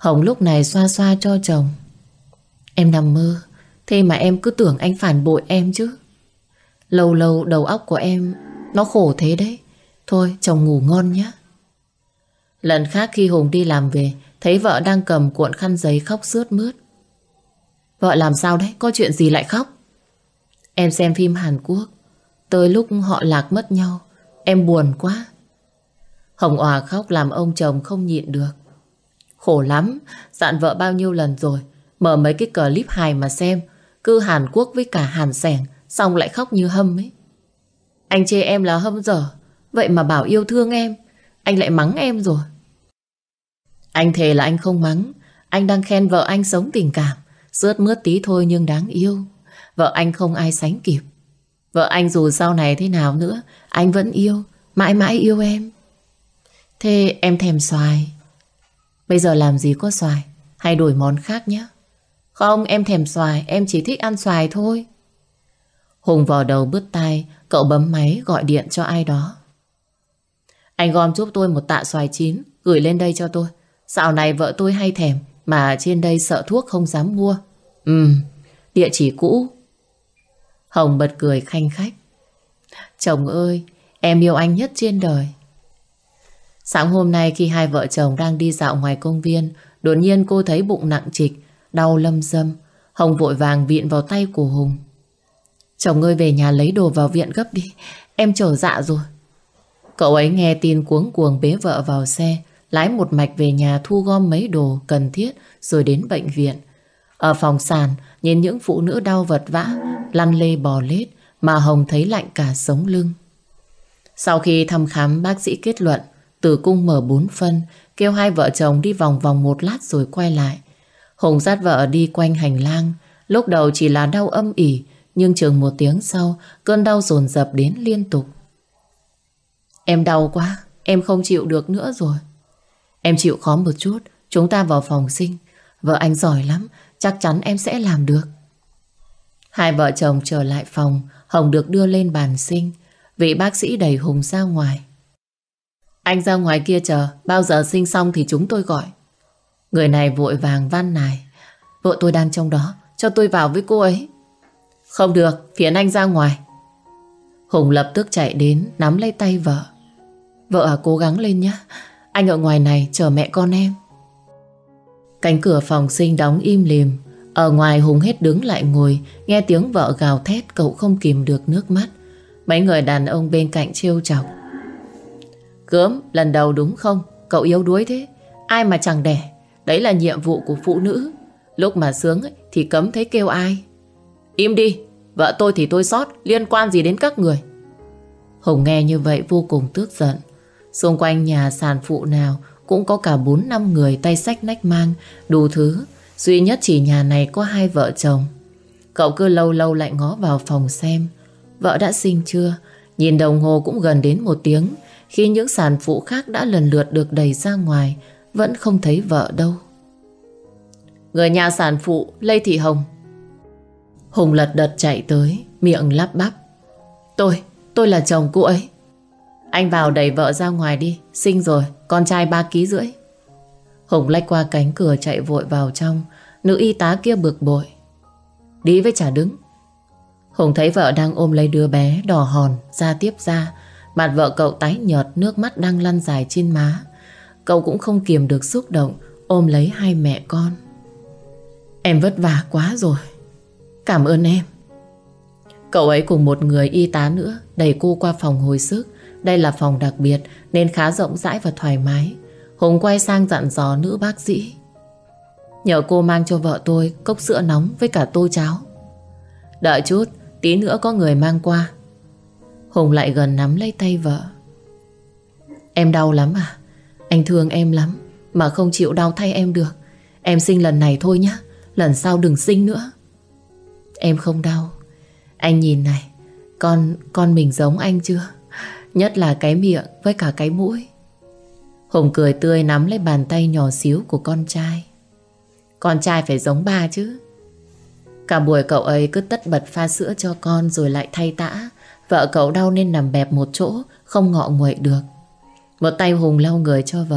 Hồng lúc này xoa xoa cho chồng. Em nằm mơ, thế mà em cứ tưởng anh phản bội em chứ. Lâu lâu đầu óc của em nó khổ thế đấy. Thôi chồng ngủ ngon nhé. Lần khác khi Hùng đi làm về, thấy vợ đang cầm cuộn khăn giấy khóc sướt mướt. Vợ làm sao đấy? Có chuyện gì lại khóc? Em xem phim Hàn Quốc, tới lúc họ lạc mất nhau, em buồn quá. Hồng òa khóc làm ông chồng không nhịn được. Khổ lắm, dặn vợ bao nhiêu lần rồi, mở mấy cái clip hài mà xem, cứ Hàn Quốc với cả Hàn xẻng, xong lại khóc như hâm ấy. Anh chê em là hâm dở, vậy mà bảo yêu thương em, anh lại mắng em rồi. Anh thề là anh không mắng, anh đang khen vợ anh sống tình cảm, rướt mướt tí thôi nhưng đáng yêu. Vợ anh không ai sánh kịp. Vợ anh dù sau này thế nào nữa, anh vẫn yêu, mãi mãi yêu em. Thế em thèm xoài. Bây giờ làm gì có xoài, hay đổi món khác nhé. Không, em thèm xoài, em chỉ thích ăn xoài thôi. Hùng vò đầu bứt tai, cậu bấm máy gọi điện cho ai đó. Anh gom giúp tôi một tạ xoài chín, gửi lên đây cho tôi. Dạo này vợ tôi hay thèm, mà trên đây sợ thuốc không dám mua. Ừm, địa chỉ cũ. Hồng bật cười khanh khách. Chồng ơi, em yêu anh nhất trên đời. Sáng hôm nay khi hai vợ chồng đang đi dạo ngoài công viên, đột nhiên cô thấy bụng nặng trịch, đau lâm dâm. Hồng vội vàng viện vào tay của Hùng. Chồng ơi, về nhà lấy đồ vào viện gấp đi, em trở dạ rồi. Cậu ấy nghe tin cuống cuồng bế vợ vào xe, lái một mạch về nhà thu gom mấy đồ cần thiết rồi đến bệnh viện. Ở phòng sàn, nhìn những phụ nữ đau vật vã, lăn lê bò lết mà Hồng thấy lạnh cả sống lưng. Sau khi thăm khám, bác sĩ kết luận tử cung mở bốn phân, kêu hai vợ chồng đi vòng vòng một lát rồi quay lại. Hùng dắt vợ đi quanh hành lang, lúc đầu chỉ là đau âm ỉ, nhưng chừng một tiếng sau, cơn đau dồn dập đến liên tục. Em đau quá, em không chịu được nữa rồi. Em chịu khó một chút, chúng ta vào phòng sinh. Vợ anh giỏi lắm, chắc chắn em sẽ làm được. Hai vợ chồng trở lại phòng, Hồng được đưa lên bàn sinh. Vị bác sĩ đẩy Hùng ra ngoài. Anh ra ngoài kia chờ, bao giờ sinh xong thì chúng tôi gọi. Người này vội vàng van nài. Vợ tôi đang trong đó, cho tôi vào với cô ấy. Không được, phiền anh ra ngoài. Hùng lập tức chạy đến, nắm lấy tay vợ. Vợ à, cố gắng lên nhé. Anh ở ngoài này chờ mẹ con em. Cánh cửa phòng sinh đóng im lìm. Ở ngoài Hùng hết đứng lại ngồi, nghe tiếng vợ gào thét, cậu không kìm được nước mắt. Mấy người đàn ông bên cạnh trêu chọc. Gớm, lần đầu đúng không? Cậu yếu đuối thế. Ai mà chẳng đẻ. Đấy là nhiệm vụ của phụ nữ. Lúc mà sướng ấy, thì cấm thấy kêu ai. Im đi, vợ tôi thì tôi sót, liên quan gì đến các người. Hùng nghe như vậy vô cùng tức giận. Xung quanh nhà sản phụ nào cũng có cả bốn năm người tay xách nách mang, đủ thứ. Duy nhất chỉ nhà này có hai vợ chồng. Cậu cứ lâu lâu lại ngó vào phòng xem vợ đã sinh chưa. Nhìn đồng hồ cũng gần đến một tiếng. Khi những sản phụ khác đã lần lượt được đẩy ra ngoài, vẫn không thấy vợ đâu. Người nhà sản phụ Lê Thị Hồng. Hùng lật đật chạy tới, miệng lắp bắp. Tôi, tôi là chồng cô ấy. Anh vào đẩy vợ ra ngoài đi, sinh rồi, con trai ba ký rưỡi. Hùng lách qua cánh cửa chạy vội vào trong. Nữ y tá kia bực bội. Đi với chả đứng. Hùng thấy vợ đang ôm lấy đứa bé đỏ hòn, da tiếp da. Mặt vợ cậu tái nhợt, nước mắt đang lăn dài trên má. Cậu cũng không kiềm được xúc động, ôm lấy hai mẹ con. Em vất vả quá rồi. Cảm ơn em. Cậu ấy cùng một người y tá nữa đẩy cô qua phòng hồi sức. Đây là phòng đặc biệt nên khá rộng rãi và thoải mái. Hùng quay sang dặn dò nữ bác sĩ. Nhờ cô mang cho vợ tôi cốc sữa nóng với cả tô cháo. Đợi chút, tí nữa có người mang qua. Hùng lại gần nắm lấy tay vợ. Em đau lắm à? Anh thương em lắm, mà không chịu đau thay em được. Em sinh lần này thôi nhá, lần sau đừng sinh nữa. Em không đau. Anh nhìn này, con con mình giống anh chưa? Nhất là cái miệng với cả cái mũi. Hùng cười tươi nắm lấy bàn tay nhỏ xíu của con trai. Con trai phải giống ba chứ. Cả buổi cậu ấy cứ tất bật pha sữa cho con rồi lại thay tã. Vợ cậu đau nên nằm bẹp một chỗ, không ngọ nguậy được. Một tay Hùng lau người cho vợ,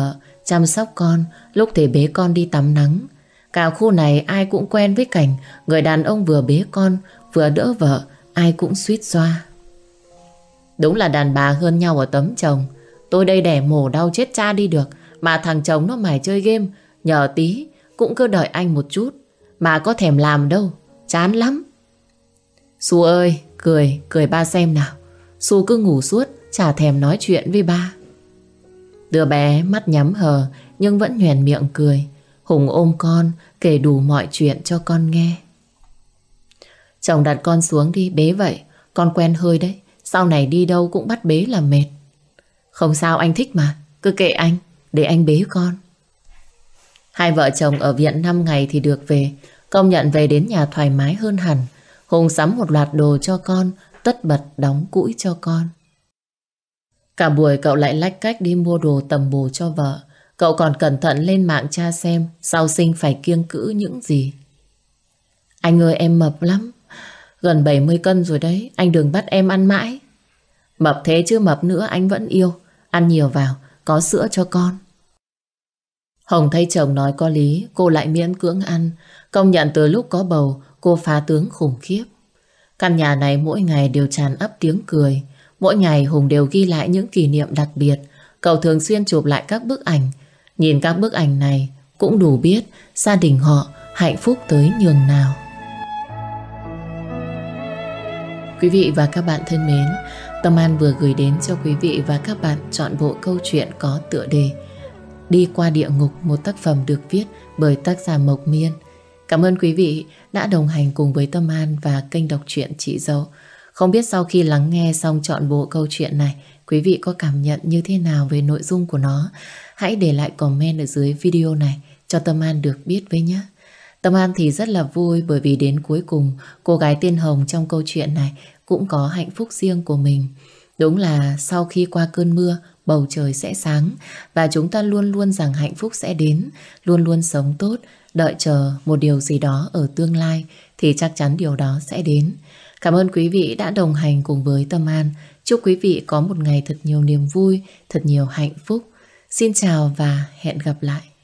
chăm sóc con, lúc thì bế con đi tắm nắng. Cả khu này ai cũng quen với cảnh người đàn ông vừa bế con, vừa đỡ vợ, ai cũng suýt xoa. Đúng là đàn bà hơn nhau ở tấm chồng. Tôi đây đẻ mổ đau chết cha đi được, mà thằng chồng nó mải chơi game, nhờ tí cũng cứ đợi anh một chút, mà có thèm làm đâu, chán lắm. Su ơi, cười, cười ba xem nào. Su cứ ngủ suốt, chả thèm nói chuyện với ba. Đứa bé mắt nhắm hờ nhưng vẫn nhoẻn miệng cười. Hùng ôm con, kể đủ mọi chuyện cho con nghe. Chồng đặt con xuống đi, bế vậy, con quen hơi đấy. Sau này đi đâu cũng bắt bế là mệt. Không sao, anh thích mà, cứ kệ anh, để anh bế con. Hai vợ chồng ở viện năm ngày thì được về. Công nhận về đến nhà thoải mái hơn hẳn. Hùng sắm một loạt đồ cho con, tất bật đóng cũi cho con. Cả buổi cậu lại lách cách đi mua đồ tầm bổ cho vợ. Cậu còn cẩn thận lên mạng tra xem sau sinh phải kiêng cữ những gì. Anh ơi, em mập lắm, gần bảy mươi cân rồi đấy, anh đừng bắt em ăn mãi. Mập thế chứ mập nữa anh vẫn yêu. Ăn nhiều vào, có sữa cho con. Hồng thấy chồng nói có lý, cô lại miễn cưỡng ăn. Công nhận từ lúc có bầu, cô phá tướng khủng khiếp. Căn nhà này mỗi ngày đều tràn ắp tiếng cười. Mỗi ngày Hùng đều ghi lại những kỷ niệm đặc biệt. Cậu thường xuyên chụp lại các bức ảnh. Nhìn các bức ảnh này cũng đủ biết gia đình họ hạnh phúc tới nhường nào. Quý vị và các bạn thân mến, Tâm An vừa gửi đến cho quý vị và các bạn trọn bộ câu chuyện có tựa đề Đi qua địa ngục, một tác phẩm được viết bởi tác giả Mộc Miên. Cảm ơn quý vị đã đồng hành cùng với Tâm An và kênh đọc truyện Chị Dâu. Không biết sau khi lắng nghe xong trọn bộ câu chuyện này, quý vị có cảm nhận như thế nào về nội dung của nó? Hãy để lại comment ở dưới video này cho Tâm An được biết với nhé. Tâm An thì rất là vui bởi vì đến cuối cùng cô gái tên Hồng trong câu chuyện này cũng có hạnh phúc riêng của mình. Đúng là sau khi qua cơn mưa, bầu trời sẽ sáng và chúng ta luôn luôn rằng hạnh phúc sẽ đến, luôn luôn sống tốt, đợi chờ một điều gì đó ở tương lai thì chắc chắn điều đó sẽ đến. Cảm ơn quý vị đã đồng hành cùng với Tâm An. Chúc quý vị có một ngày thật nhiều niềm vui, thật nhiều hạnh phúc. Xin chào và hẹn gặp lại.